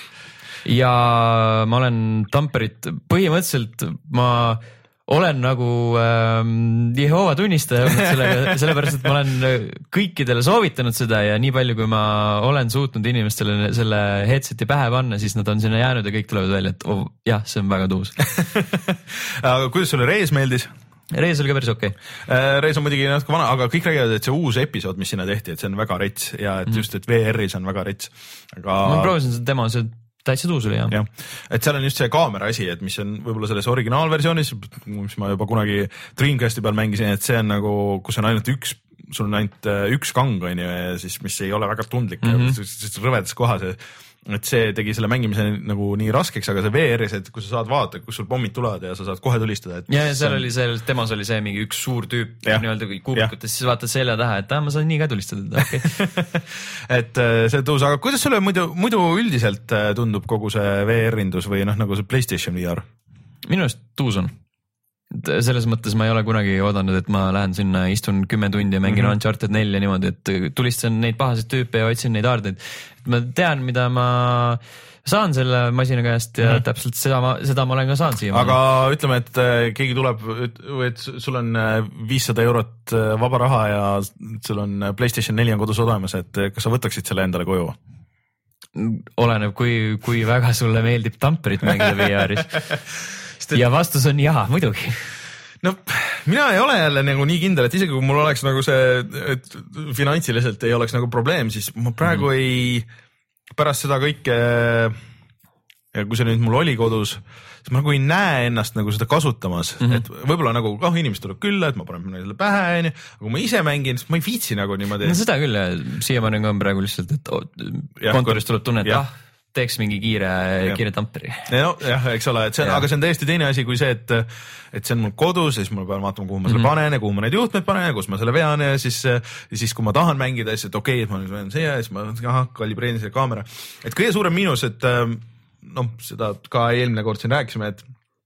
ja ma olen Tamperit, põhimõtteliselt ma olen nagu ähm, Jehoova tunnistaja sellega, sellepärast, et ma olen kõikidele soovitanud seda ja nii palju, kui ma olen suutnud inimestele selle headseti pähe panna, siis nad on sinna jäänud ja kõik tulevad välja, et oh, jah, see on väga tuus. Aga kuidas sulle Rees meeldis? Rees oli ka päris okei okay.. Rees on muidugi natuke vana, aga kõik räägivad, et see uus episood, mis sinna tehti, et see on väga rets ja et just, et V R-is on väga rets. Aga... ma proovisin seda demo, see täitsa tuus oli jah. jah, et seal on just see kaamera asi, et mis on võib-olla selles originaalversioonis, mis ma juba kunagi Dreamcasti peal mängisin, et see on nagu, kus on ainult üks, sul on ainult üks kang on ju ja siis, mis ei ole väga tundlik mm -hmm. ja rõvedas kohas ja et see tegi selle mängimise nagu nii raskeks, aga see V R-is, et kui sa saad vaadata, kus sul pommid tulevad ja sa saad kohe tulistada. ja, ja seal on... oli see, demos oli see mingi üks suur tüüp nii-öelda kuubikutes, siis vaatad selja taha, et ah, ma saan nii ka tulistada okay. et see tõus, aga kuidas sulle muidu, muidu üldiselt tundub kogu see V R-indus või noh, nagu see PlayStation V R? Minu arust tuus on. Selles mõttes ma ei ole kunagi oodanud, et ma lähen sinna, istun kümme tundi ja mängin mm -hmm. Uncharted nelja niimoodi, et tulistan neid pahaseid tüüpe ja otsin neid aardeid. Ma tean, mida ma saan selle masina käest ja mm -hmm. täpselt seda ma, seda ma olen ka saanud siia. Aga ütleme, et keegi tuleb, et sul on viissada eurot vaba raha ja sul on PlayStation neli on kodus olemas, et kas sa võtaksid selle endale koju? Oleneb, kui, kui väga sulle meeldib Tamperit mängida V R-is. ja vastus on jaa, muidugi. No mina ei ole jälle nagu nii kindel, et isegi kui mul oleks nagu see, et finantsiliselt ei oleks nagu probleem, siis ma praegu mm -hmm. ei, pärast seda kõike, ja kui see nüüd mul oli kodus, siis ma nagu ei näe ennast nagu seda kasutamas mm, -hmm. et võib-olla nagu oh, inimesed tuleb külla, et ma panen selle pähe, aga kui ma ise mängin, siis ma ei viitsi nagu niimoodi. No seda küll ja siiamaani on praegu lihtsalt, et kontoris tuleb tunne, et ah, teeks mingi kiire, kiire tamperi. No, jah, eks ole, et see on, aga see on täiesti teine asi kui see, et, et see on mul kodus ja siis ma pean vaatama, kuhu ma selle mm -hmm. panen ja kuhu ma neid juhtmeid panen ja kus ma selle vean ja siis, ja siis kui ma tahan mängida, siis et okei okay,, et ma nüüd siia ja siis ma aha, kalibreerin selle kaamera. Et kõige suurem miinus, et noh, seda ka eelmine kord siin rääkisime, et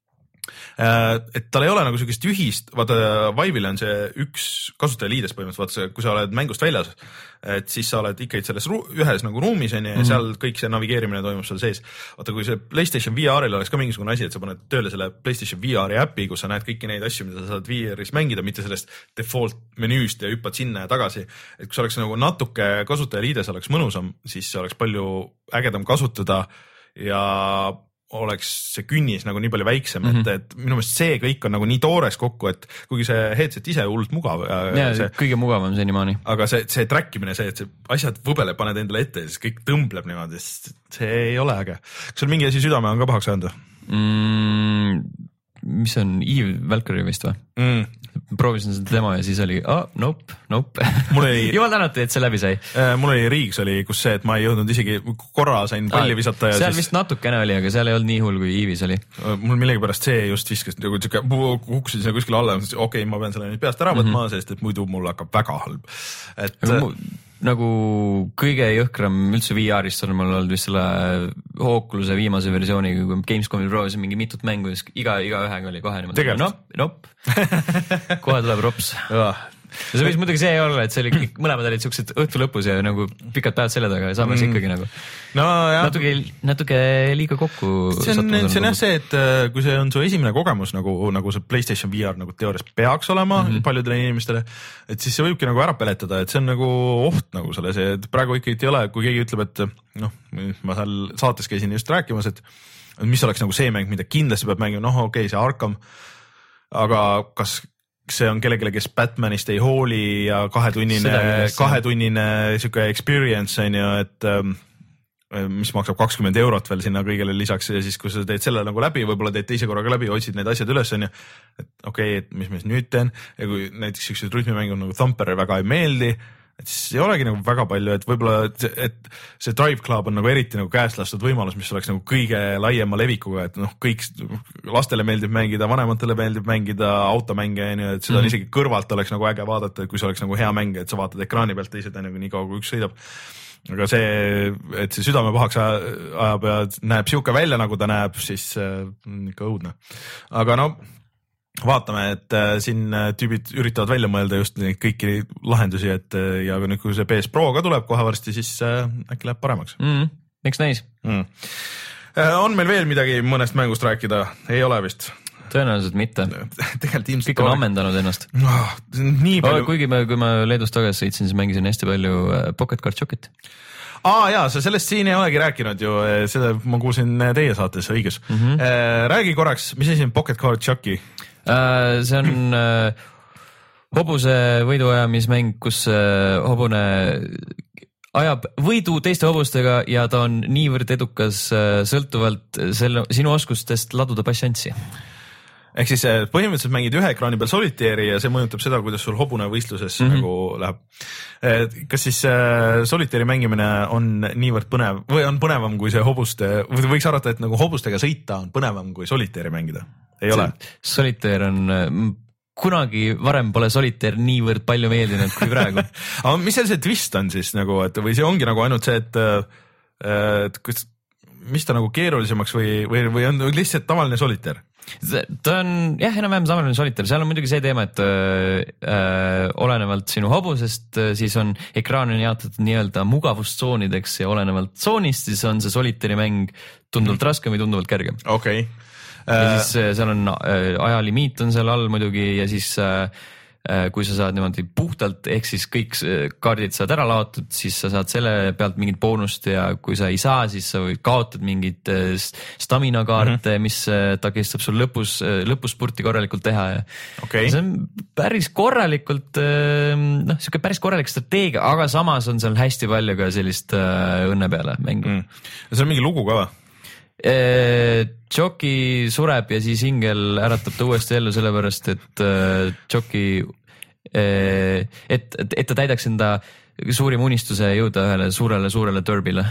et tal ei ole nagu sellist ühist, vaata Vive'il on see üks kasutajaliides põhimõtteliselt, vaata see, kui sa oled mängust väljas, et siis sa oled ikkagi selles ru- ühes nagu ruumis on ja mm -hmm. seal kõik see navigeerimine toimub seal sees. vaata, kui see PlayStation V R-il oleks ka mingisugune asi, et sa paned tööle selle PlayStation V R-i äpi, kus sa näed kõiki neid asju, mida sa saad V R-is mängida, mitte sellest default menüüst ja hüppad sinna ja tagasi. Et kui see oleks nagu natuke kasutajaliides oleks mõnusam, siis see oleks palju ägedam kasutada ja oleks see künnis nagu nii palju väiksem, mm -hmm. et, et minu meelest see kõik on nagu nii toores kokku, et kuigi see headset ise hullult mugav. Ja, see, kõige mugavam senimaani. Aga see, see track imine, see, et see asjad võbele paned endale ette ja siis kõik tõmbleb niimoodi, see ei ole äge. Kas sul mingi asi südame on ka pahaks öelnud? Mm, mis on Eve Valkyrie vist või? Mm. Proovisin seda demo ja siis oli, oh, nope, nope. Oli... Jumal tänatud, et see läbi sai. Äh, mul oli Riigs oli, kus see, et ma ei jõudnud isegi korra sain palli visata. Ja seal siis... vist natukene oli, aga seal ei olnud nii hull kui Eevis oli. Mul millegipärast see just viskas, nagu kukkusin sinna kuskil alla, okei, okay, ma pean selle nüüd peast ära võtma, mm -hmm. sest et muidu mul hakkab väga halb. Et... Mu, nagu kõige jõhkram üldse V R-ist on mul olnud vist selle Oculus'e viimase versiooniga, kui Gamescomil proovisin mingi mitut mängu, siis iga, iga ühega oli kohe niimoodi. Nop, nop. kohe tuleb rops. Ja see võis muidugi see olla, et see oli kõik, mõlemad olid siuksed õhtu lõpus ja nagu pikad päevad selle taga ja samas mm. ikkagi nagu no, natuke, natuke liiga kokku. See on, see on jah see, et kui see on su esimene kogemus nagu, nagu see PlayStation V R nagu teoorias peaks olema mm -hmm. paljudele inimestele, et siis see võibki nagu ära peletada, et see on nagu oht nagu selle, see, et praegu ikkagi ei ole, kui keegi ütleb, et noh, ma seal saates käisin just rääkimas, et mis oleks nagu see mäng, mida kindlasti peab mängima, noh okei okay,, see Arkham, aga kas see on kellelegi, kes Batmanist ei hooli ja kahetunnine, kahetunnine siuke experience on ju, et ähm, mis maksab kakskümmend eurot veel sinna kõigele lisaks ja siis, kui sa teed selle nagu läbi, võib-olla teed teise korraga läbi, otsid need asjad üles on ju, et okei okay,, et mis ma siis nüüd teen ja kui näiteks siuksed rütmimängud nagu Thumper väga ei meeldi, et siis ei olegi nagu väga palju, et võib-olla, et, et see Drive Club on nagu eriti nagu käest lastud võimalus, mis oleks nagu kõige laiema levikuga, et noh, kõik lastele meeldib mängida, vanematele meeldib mängida automänge, et seda mm -hmm. isegi kõrvalt oleks nagu äge vaadata, kui see oleks nagu hea mäng, et sa vaatad ekraani pealt teised on nagu nii kaua, kui üks sõidab. Aga see, et see südame pahaks ajab ja näeb siuke välja, nagu ta näeb, siis äh, ikka õudne. Aga no vaatame, et äh, siin tüübid üritavad välja mõelda just neid kõiki lahendusi, et äh, ja nüüd, kui see P S Pro ka tuleb kohe varsti, siis äh, äkki läheb paremaks. Mm, eks näis. Mm. Äh, on meil veel midagi mõnest mängust rääkida? Ei ole vist? Tõenäoliselt mitte. Tegelikult ilmselt kõik on ole... ammendanud ennast. Oh, nii palju... oh, kuigi ma, kui ma Leedust tagasi sõitsin, siis mängisin hästi palju Pocket Card Jockey't. Aa jaa, sa sellest siin ei olegi rääkinud ju, seda ma kuulsin teie saates, õigus. Mm -hmm. Räägi korraks, mis asi on Pocket Card Jockey? See on hobuse võiduajamismäng, kus hobune ajab võidu teiste hobustega ja ta on niivõrd edukas sõltuvalt selle, sinu oskustest laduda passanssi. Ehk siis põhimõtteliselt mängid ühe ekraani peal solitairi ja see mõjutab seda, kuidas sul hobune võistluses mm -hmm. nagu läheb. Kas siis solitairi mängimine on niivõrd põnev või on põnevam kui see hobuste, või võiks arvata, et nagu hobustega sõita on põnevam kui solitairi mängida? Ei see, ole? Solitair on, kunagi varem pole solitair niivõrd palju meeldinud kui praegu. Aga mis see twist on siis nagu, et või see ongi nagu ainult see, et, et kus, mis ta nagu keerulisemaks või, või, või on lihtsalt tavaline solitair? Ta on jah, enam-vähem samaline solitair, seal on muidugi see teema, et äh, olenevalt sinu hobusest, siis on ekraan on jaotatud nii-öelda mugavustsoonideks ja olenevalt tsoonist, siis on see solitairi mäng tunduvalt mm. raskem või tunduvalt kergem. Okei. Okay. Ja uh... siis seal on äh, ajalimiit on seal all muidugi ja siis äh, kui sa saad niimoodi puhtalt, ehk siis kõik kaardid saad ära laotud, siis sa saad selle pealt mingit boonust ja kui sa ei saa, siis sa võid kaotad mingid stamina kaarte, mm -hmm. mis takistab sul lõpus, lõpuspurti korralikult teha ja okay. see on päris korralikult, noh, siuke päris korralik strateegia, aga samas on seal hästi palju ka sellist õnne peale mängu mm.. ja seal on mingi lugu ka või? Jockey sureb ja siis ingel äratab ta uuesti ellu sellepärast, et Jockey, et, et, et ta täidaks enda suurim unistuse jõuda ühele suurele-suurele turbile.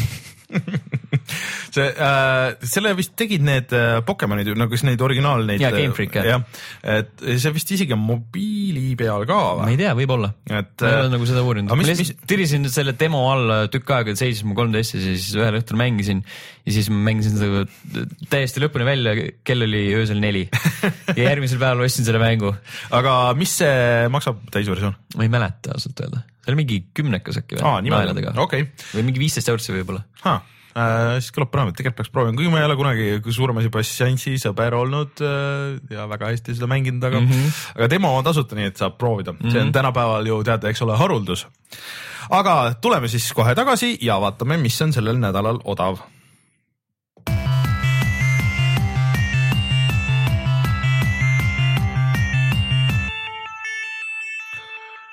see äh,, selle vist tegid need äh, Pokemonid, nagu siis neid originaal neid. ja Game Freak, jah. Ja, et see vist isegi on mobiili peal ka või? Ma ei tea, võib-olla. Et, ma ei ole nagu seda uurinud. Ma mis... tirisin selle demo alla tükk aega, seisis mu kolm D S-i, siis ühel õhtul mängisin ja siis ma mängisin seda täiesti lõpuni välja, kell oli öösel neli ja järgmisel päeval ostsin selle mängu. Aga mis see maksab täisversioon? Ma ei mäleta ausalt öelda. See oli mingi kümnekas äkki või? Aa, niimoodi, okei. Või mingi viisteist eurtsi võib-olla. Haa. Äh, siis kõlab põnev, et tegelikult peaks proovima, kui ma ei ole kunagi suurem asi passiansi sõber olnud äh, ja väga hästi seda mänginud, aga, mm -hmm. aga demo on tasuta, nii et saab proovida. Mm -hmm. See on tänapäeval ju teada, eks ole, haruldus. Aga tuleme siis kohe tagasi ja vaatame, mis on sellel nädalal odav.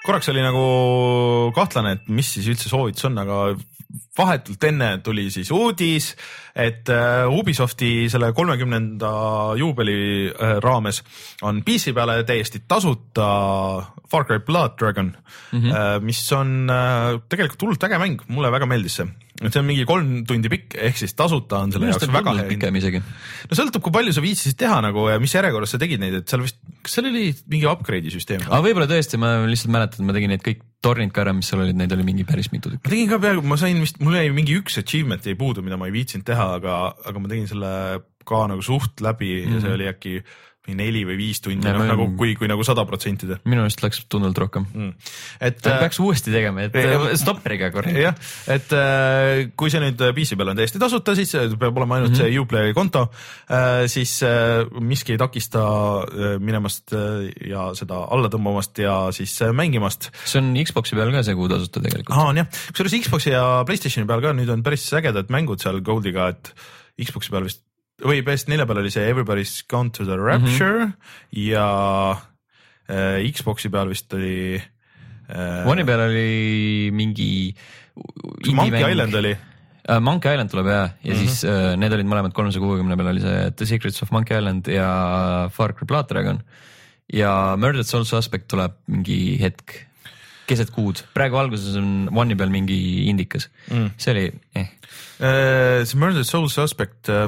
korraks oli nagu kahtlane, et mis siis üldse soovitus on, aga vahetult enne tuli siis uudis, et Ubisofti selle kolmekümnenda juubeli raames on P C peale täiesti tasuta Far Cry Blood Dragon, mm-hmm. mis on tegelikult hullult äge mäng, mulle väga meeldis see. See on mingi kolm tundi pikk, ehk siis tasuta on selle jaoks väga hea hind. No sõltub, kui palju sa viitsisid teha nagu ja mis järjekorras sa tegid neid, et seal vist, kas seal oli mingi upgrade'i süsteem? Aga võib-olla tõesti, ma lihtsalt mäletan, et ma tegin neid kõik tornid ka ära, mis seal olid, neid oli mingi päris mitu tükki. Ma tegin ka peaaegu, ma sain vist, mul jäi mingi üks achievement ei puudu, mida ma ei viitsinud teha, aga, aga ma tegin selle ka nagu suht läbi mm-hmm. ja see oli äkki neli või viis tundi, no, no, nagu kui, kui nagu sada protsentida. Minu just läks tunduvalt rohkem. Mm. Et, äh, peaks uuesti tegema, et äh, stopperiga korra. Jah, et äh, kui see nüüd P C peal on täiesti tasuta, siis peab olema ainult mm-hmm. see Uplay konto, äh, siis äh, miski ei takista äh, minemast äh, ja seda alla tõmbamast ja siis äh, mängimast. See on Xboxi peal ka see kuu tasuta tegelikult. Aa, on jah. Kusjuures Xboxi ja PlayStationi peal ka nüüd on päris ägedad mängud seal Goldiga, et Xboxi peal vist või P S neli peal oli see Everybody's Gone to the Rapture mm-hmm. ja äh, Xboxi peal vist oli äh, One'i peal oli mingi Monkey Island oli uh, Monkey Island tuleb jah ja mm-hmm. siis uh, need olid mõlemad kolmsaja kuuekümne peal oli see The Secrets of Monkey Island ja Far Cry Blood Dragon ja Murdered Soul Suspect tuleb mingi hetk keset kuud, praegu alguses on One'i peal mingi indikas mm. see oli eh. uh, see Murdered Soul Suspect uh...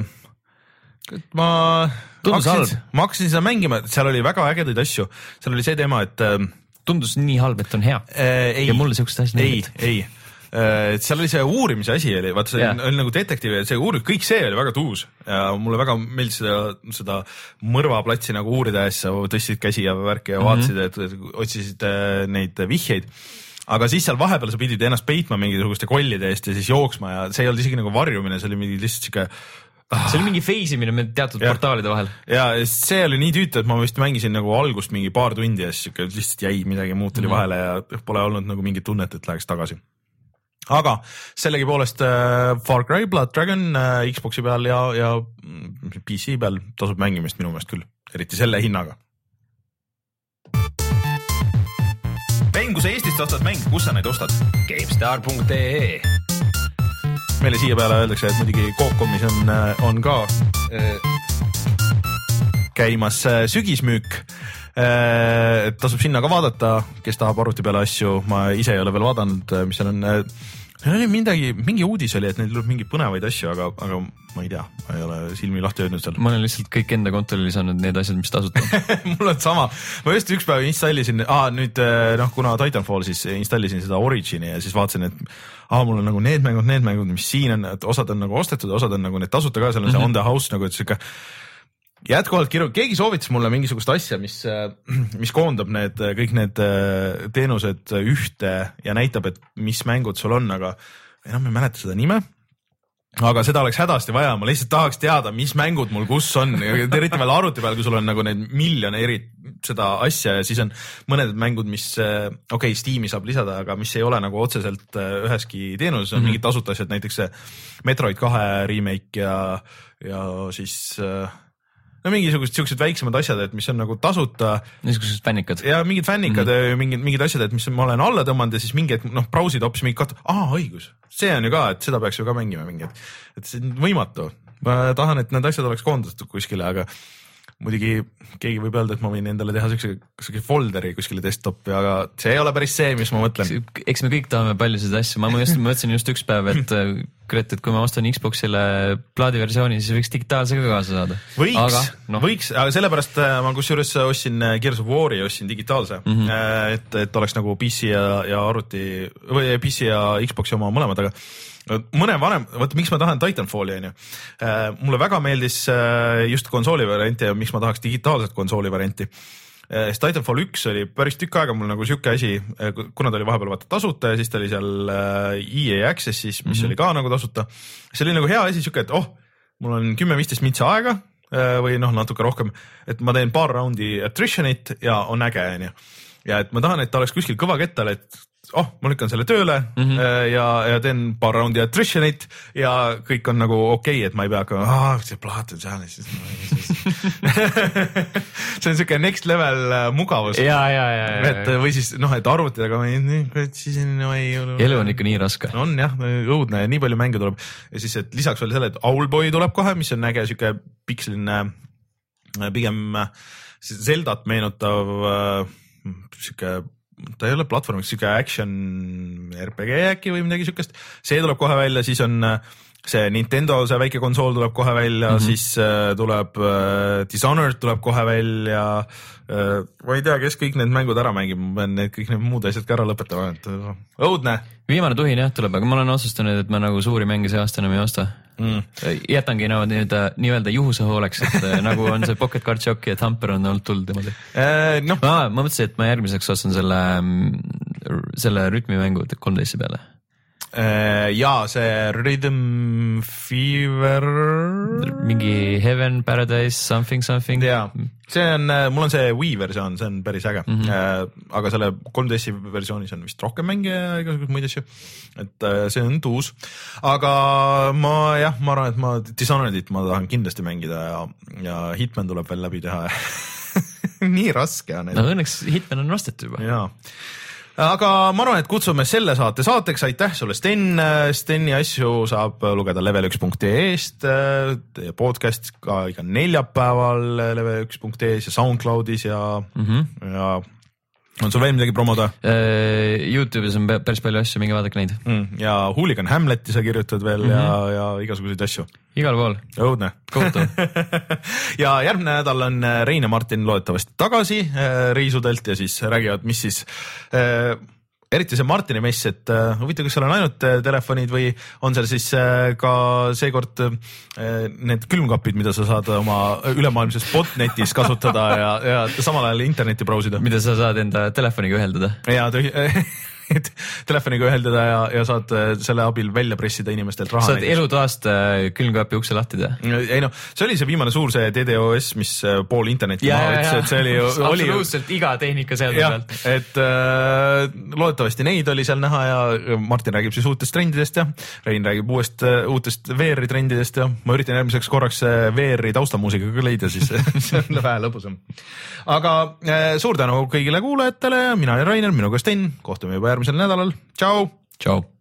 ma hakkasin, ma hakkasin seda mängima, seal oli väga ägedaid asju, seal oli see teema, et tundus nii halb, et on hea äh, ei, ja mulle siuksed asjad ei, ei, äh, seal oli see uurimise asi oli, vaata see yeah. oli nagu detektiiv ja see uurimine, kõik see oli väga tuus ja mulle väga meeldis seda, seda mõrvaplatsi nagu uurida ja siis sa tõstsid käsi ja värki ja vaatasid, mm-hmm. et otsisid neid vihjeid. Aga siis seal vahepeal sa pidid ennast peitma mingisuguste kollide eest ja siis jooksma ja see ei olnud isegi nagu varjumine, see oli mingi lihtsalt siuke see oli mingi feisimine me teatud ja. portaalide vahel. Ja see oli nii tüütu, et ma vist mängisin nagu algust mingi paar tundi ja siis lihtsalt jäi midagi muud tuli mm-hmm. vahele ja pole olnud nagu mingit tunnet, et läheks tagasi. Aga sellegi poolest äh, Far Cry Blood Dragon äh, Xboxi peal ja, ja P C peal tasub mängimist minu meelest küll, eriti selle hinnaga. Mäng, kui sa Eestist ostad mäng, kus sa neid ostad? GameStar punkt ee Meile siia peale öeldakse, et muidugi Coop.comis on, on ka äh, käimas äh, sügismüük. Äh, tasub sinna ka vaadata, kes tahab arvuti peale asju. Ma ise ei ole veel vaadanud, mis seal on. Neil oli midagi, mingi uudis oli, et neil tuleb mingi põnevaid asju, aga, aga ma ei tea, ma ei ole silmi lahti öelnud seal. Ma olen lihtsalt kõik enda kontole lisanud need asjad, mis tasutavad. Mul on sama. Ma just üks päev installisin, ah, nüüd noh, kuna Titanfall, siis installisin seda Origini ja siis vaatasin, et ah, mul on nagu need mängud, need mängud, mis siin on, et osad on nagu ostetud, osad on nagu need tasuta ka, seal on see mm-hmm. on the house nagu, et siuke jätkuvalt kiru, keegi soovitas mulle mingisugust asja, mis, mis koondab need, kõik need teenused ühte ja näitab, et mis mängud sul on, aga enam ei mäleta seda nime. Aga seda oleks hädasti vaja, ma lihtsalt tahaks teada, mis mängud mul kus on. Eriti veel arvuti peal, kui sul on nagu need miljon eri seda asja ja siis on mõned mängud, mis okei, okay, Steam'i saab lisada, aga mis ei ole nagu otseselt üheski teenuses, on mm-hmm. mingid tasuta asjad, näiteks Metroid kahe remake ja, ja siis no mingisugused siuksed väiksemad asjad, et mis on nagu tasuta. Niisugused fännikad. Ja mingid fännikad mm-hmm. mingid, mingid asjad, et mis ma olen alla tõmmanud ja siis mingid, noh, brausid hoopis mingi kat-, aa, õigus. See on ju ka, et seda peaks ju ka mängima mingid. Et see on võimatu. Ma tahan, et need asjad oleks koondatud kuskile, aga muidugi keegi võib öelda, et ma võin endale teha siukse folderi kuskile desktopi, aga see ei ole päris see, mis ma mõtlen. Eks me kõik tahame paljusid asju. Ma just mõtlesin just üks päev, et kurat, et kui ma ostan Xboxile plaadiversiooni, siis võiks digitaalse ka kaasa saada. Võiks, aga, no. võiks, aga sellepärast ma kusjuures ostsin Gears of War'i, ostsin digitaalse, mm-hmm. et, et oleks nagu P C ja, ja arvuti või P C ja Xboxi oma mõlemad, aga mõne vanem, vaata miks ma tahan Titanfalli on ju. Mulle väga meeldis just konsooli varianti ja miks ma tahaks digitaalset konsooli varianti. Titanfall üks oli päris tükk aega mul nagu siuke asi, kuna ta oli vahepeal vaata tasuta ja siis ta oli seal E A Accessis, mis mm-hmm. oli ka nagu tasuta. See oli nagu hea asi siuke, et oh, mul on kümme viisteist mintsa aega või noh, natuke rohkem, et ma teen paar raundi attritionit ja on äge on ju. Ja et ma tahan, et ta oleks kuskil kõva kettal, et oh, ma lükkan selle tööle mm-hmm. ja, ja teen paar raundi attritionit ja kõik on nagu okei okay,, et ma ei pea hakkama, ah, see plaat on seal, siis see on siuke next level mugavus. ja, ja, ja, ja. Et, või siis noh, et arvutidega siis no, ei ole. Elu on ikka nii raske. On jah, õudne ja nii palju mänge tuleb. Ja siis, et lisaks veel selle, et Owlboy tuleb kohe, mis on äge siuke piksline, pigem Zeldat meenutav siuke, ta ei ole platvormiks, siuke action R P G äkki või midagi siukest. See tuleb kohe välja, siis on see Nintendo, see väike konsool tuleb kohe välja, mm -hmm. siis uh, tuleb uh, Dishonored tuleb kohe välja. Uh, ma ei tea, kes kõik need mängud ära mängib, ma pean need kõik need muud asjad ka ära lõpetama, et uh, õudne. Viimane tuhin jah tuleb, aga ma olen otsustanud, et ma nagu suuri mänge see aasta enam ei osta. Mm. Jätangi no, nii-öelda, nii-öelda juhuse hooleks, et nagu on see Pocket Card Shock ja Thumper on olnud tulnud niimoodi. Uh, no. ah, ma mõtlesin, et ma järgmiseks ostan selle, selle rütmimängu kolm D S-i peale. Ja see Rhythm Fever mingi Heaven, Paradise, something, something. Ja, see on, mul on see Wii versioon, see on päris äge. Mm -hmm. Aga selle kolm D S-i versioonis on vist rohkem mänge ja igasugused muid asju. Et see on tuus. Aga ma jah, ma arvan, et ma Dishonoredit ma tahan kindlasti mängida ja, ja Hitman tuleb veel läbi teha. Nii raske on. No õnneks Hitman on ostetud juba. Jaa. Aga ma arvan, et kutsume selle saate saateks, aitäh sulle Sten, Steni asju saab lugeda level üks punkt ee-st, podcast ka iga neljapäeval level üks punkt ee-s ja SoundCloudis ja, mm -hmm. ja on sul veel midagi promoda? YouTube'is on päris palju asju, minge vaadake neid. Mm, ja Hooligan Hamleti sa kirjutad veel mm -hmm. ja, ja igasuguseid asju. Igal pool. Õudne. Ja järgmine nädal on Rein ja Martin loodetavasti tagasi reisudelt ja siis räägivad, mis siis äh, eriti see Martini mess, et uh, huvitav, kas seal on ainult uh, telefonid või on seal siis uh, ka seekord uh, need külmkapid, mida sa saad oma ülemaailmses botnetis kasutada ja, ja samal ajal interneti brausida. Mida sa saad enda telefoniga üheldada. Ja tühi- et telefoniga üheldada ja, ja saad selle abil välja pressida inimestelt raha. Saad elutoast külmkapi ukse lahti teha? Ei no, see oli see viimane suur see D D O S, mis pool internetti maha võttis, et see oli... absoluutselt oli, iga tehnika seal pealt. Et äh, loodetavasti neid oli seal näha ja Martin räägib siis uutest trendidest ja Rein räägib uuest, uutest V R-i trendidest ja ma üritan järgmiseks korraks V R-i taustamuusika ka leida, siis see on vähe lõbusam. Aga äh, suur tänu kõigile kuulajatele, mina olen Rainer, minuga Sten, kohtume juba järgmisel nädalal. Tšau! Tšau!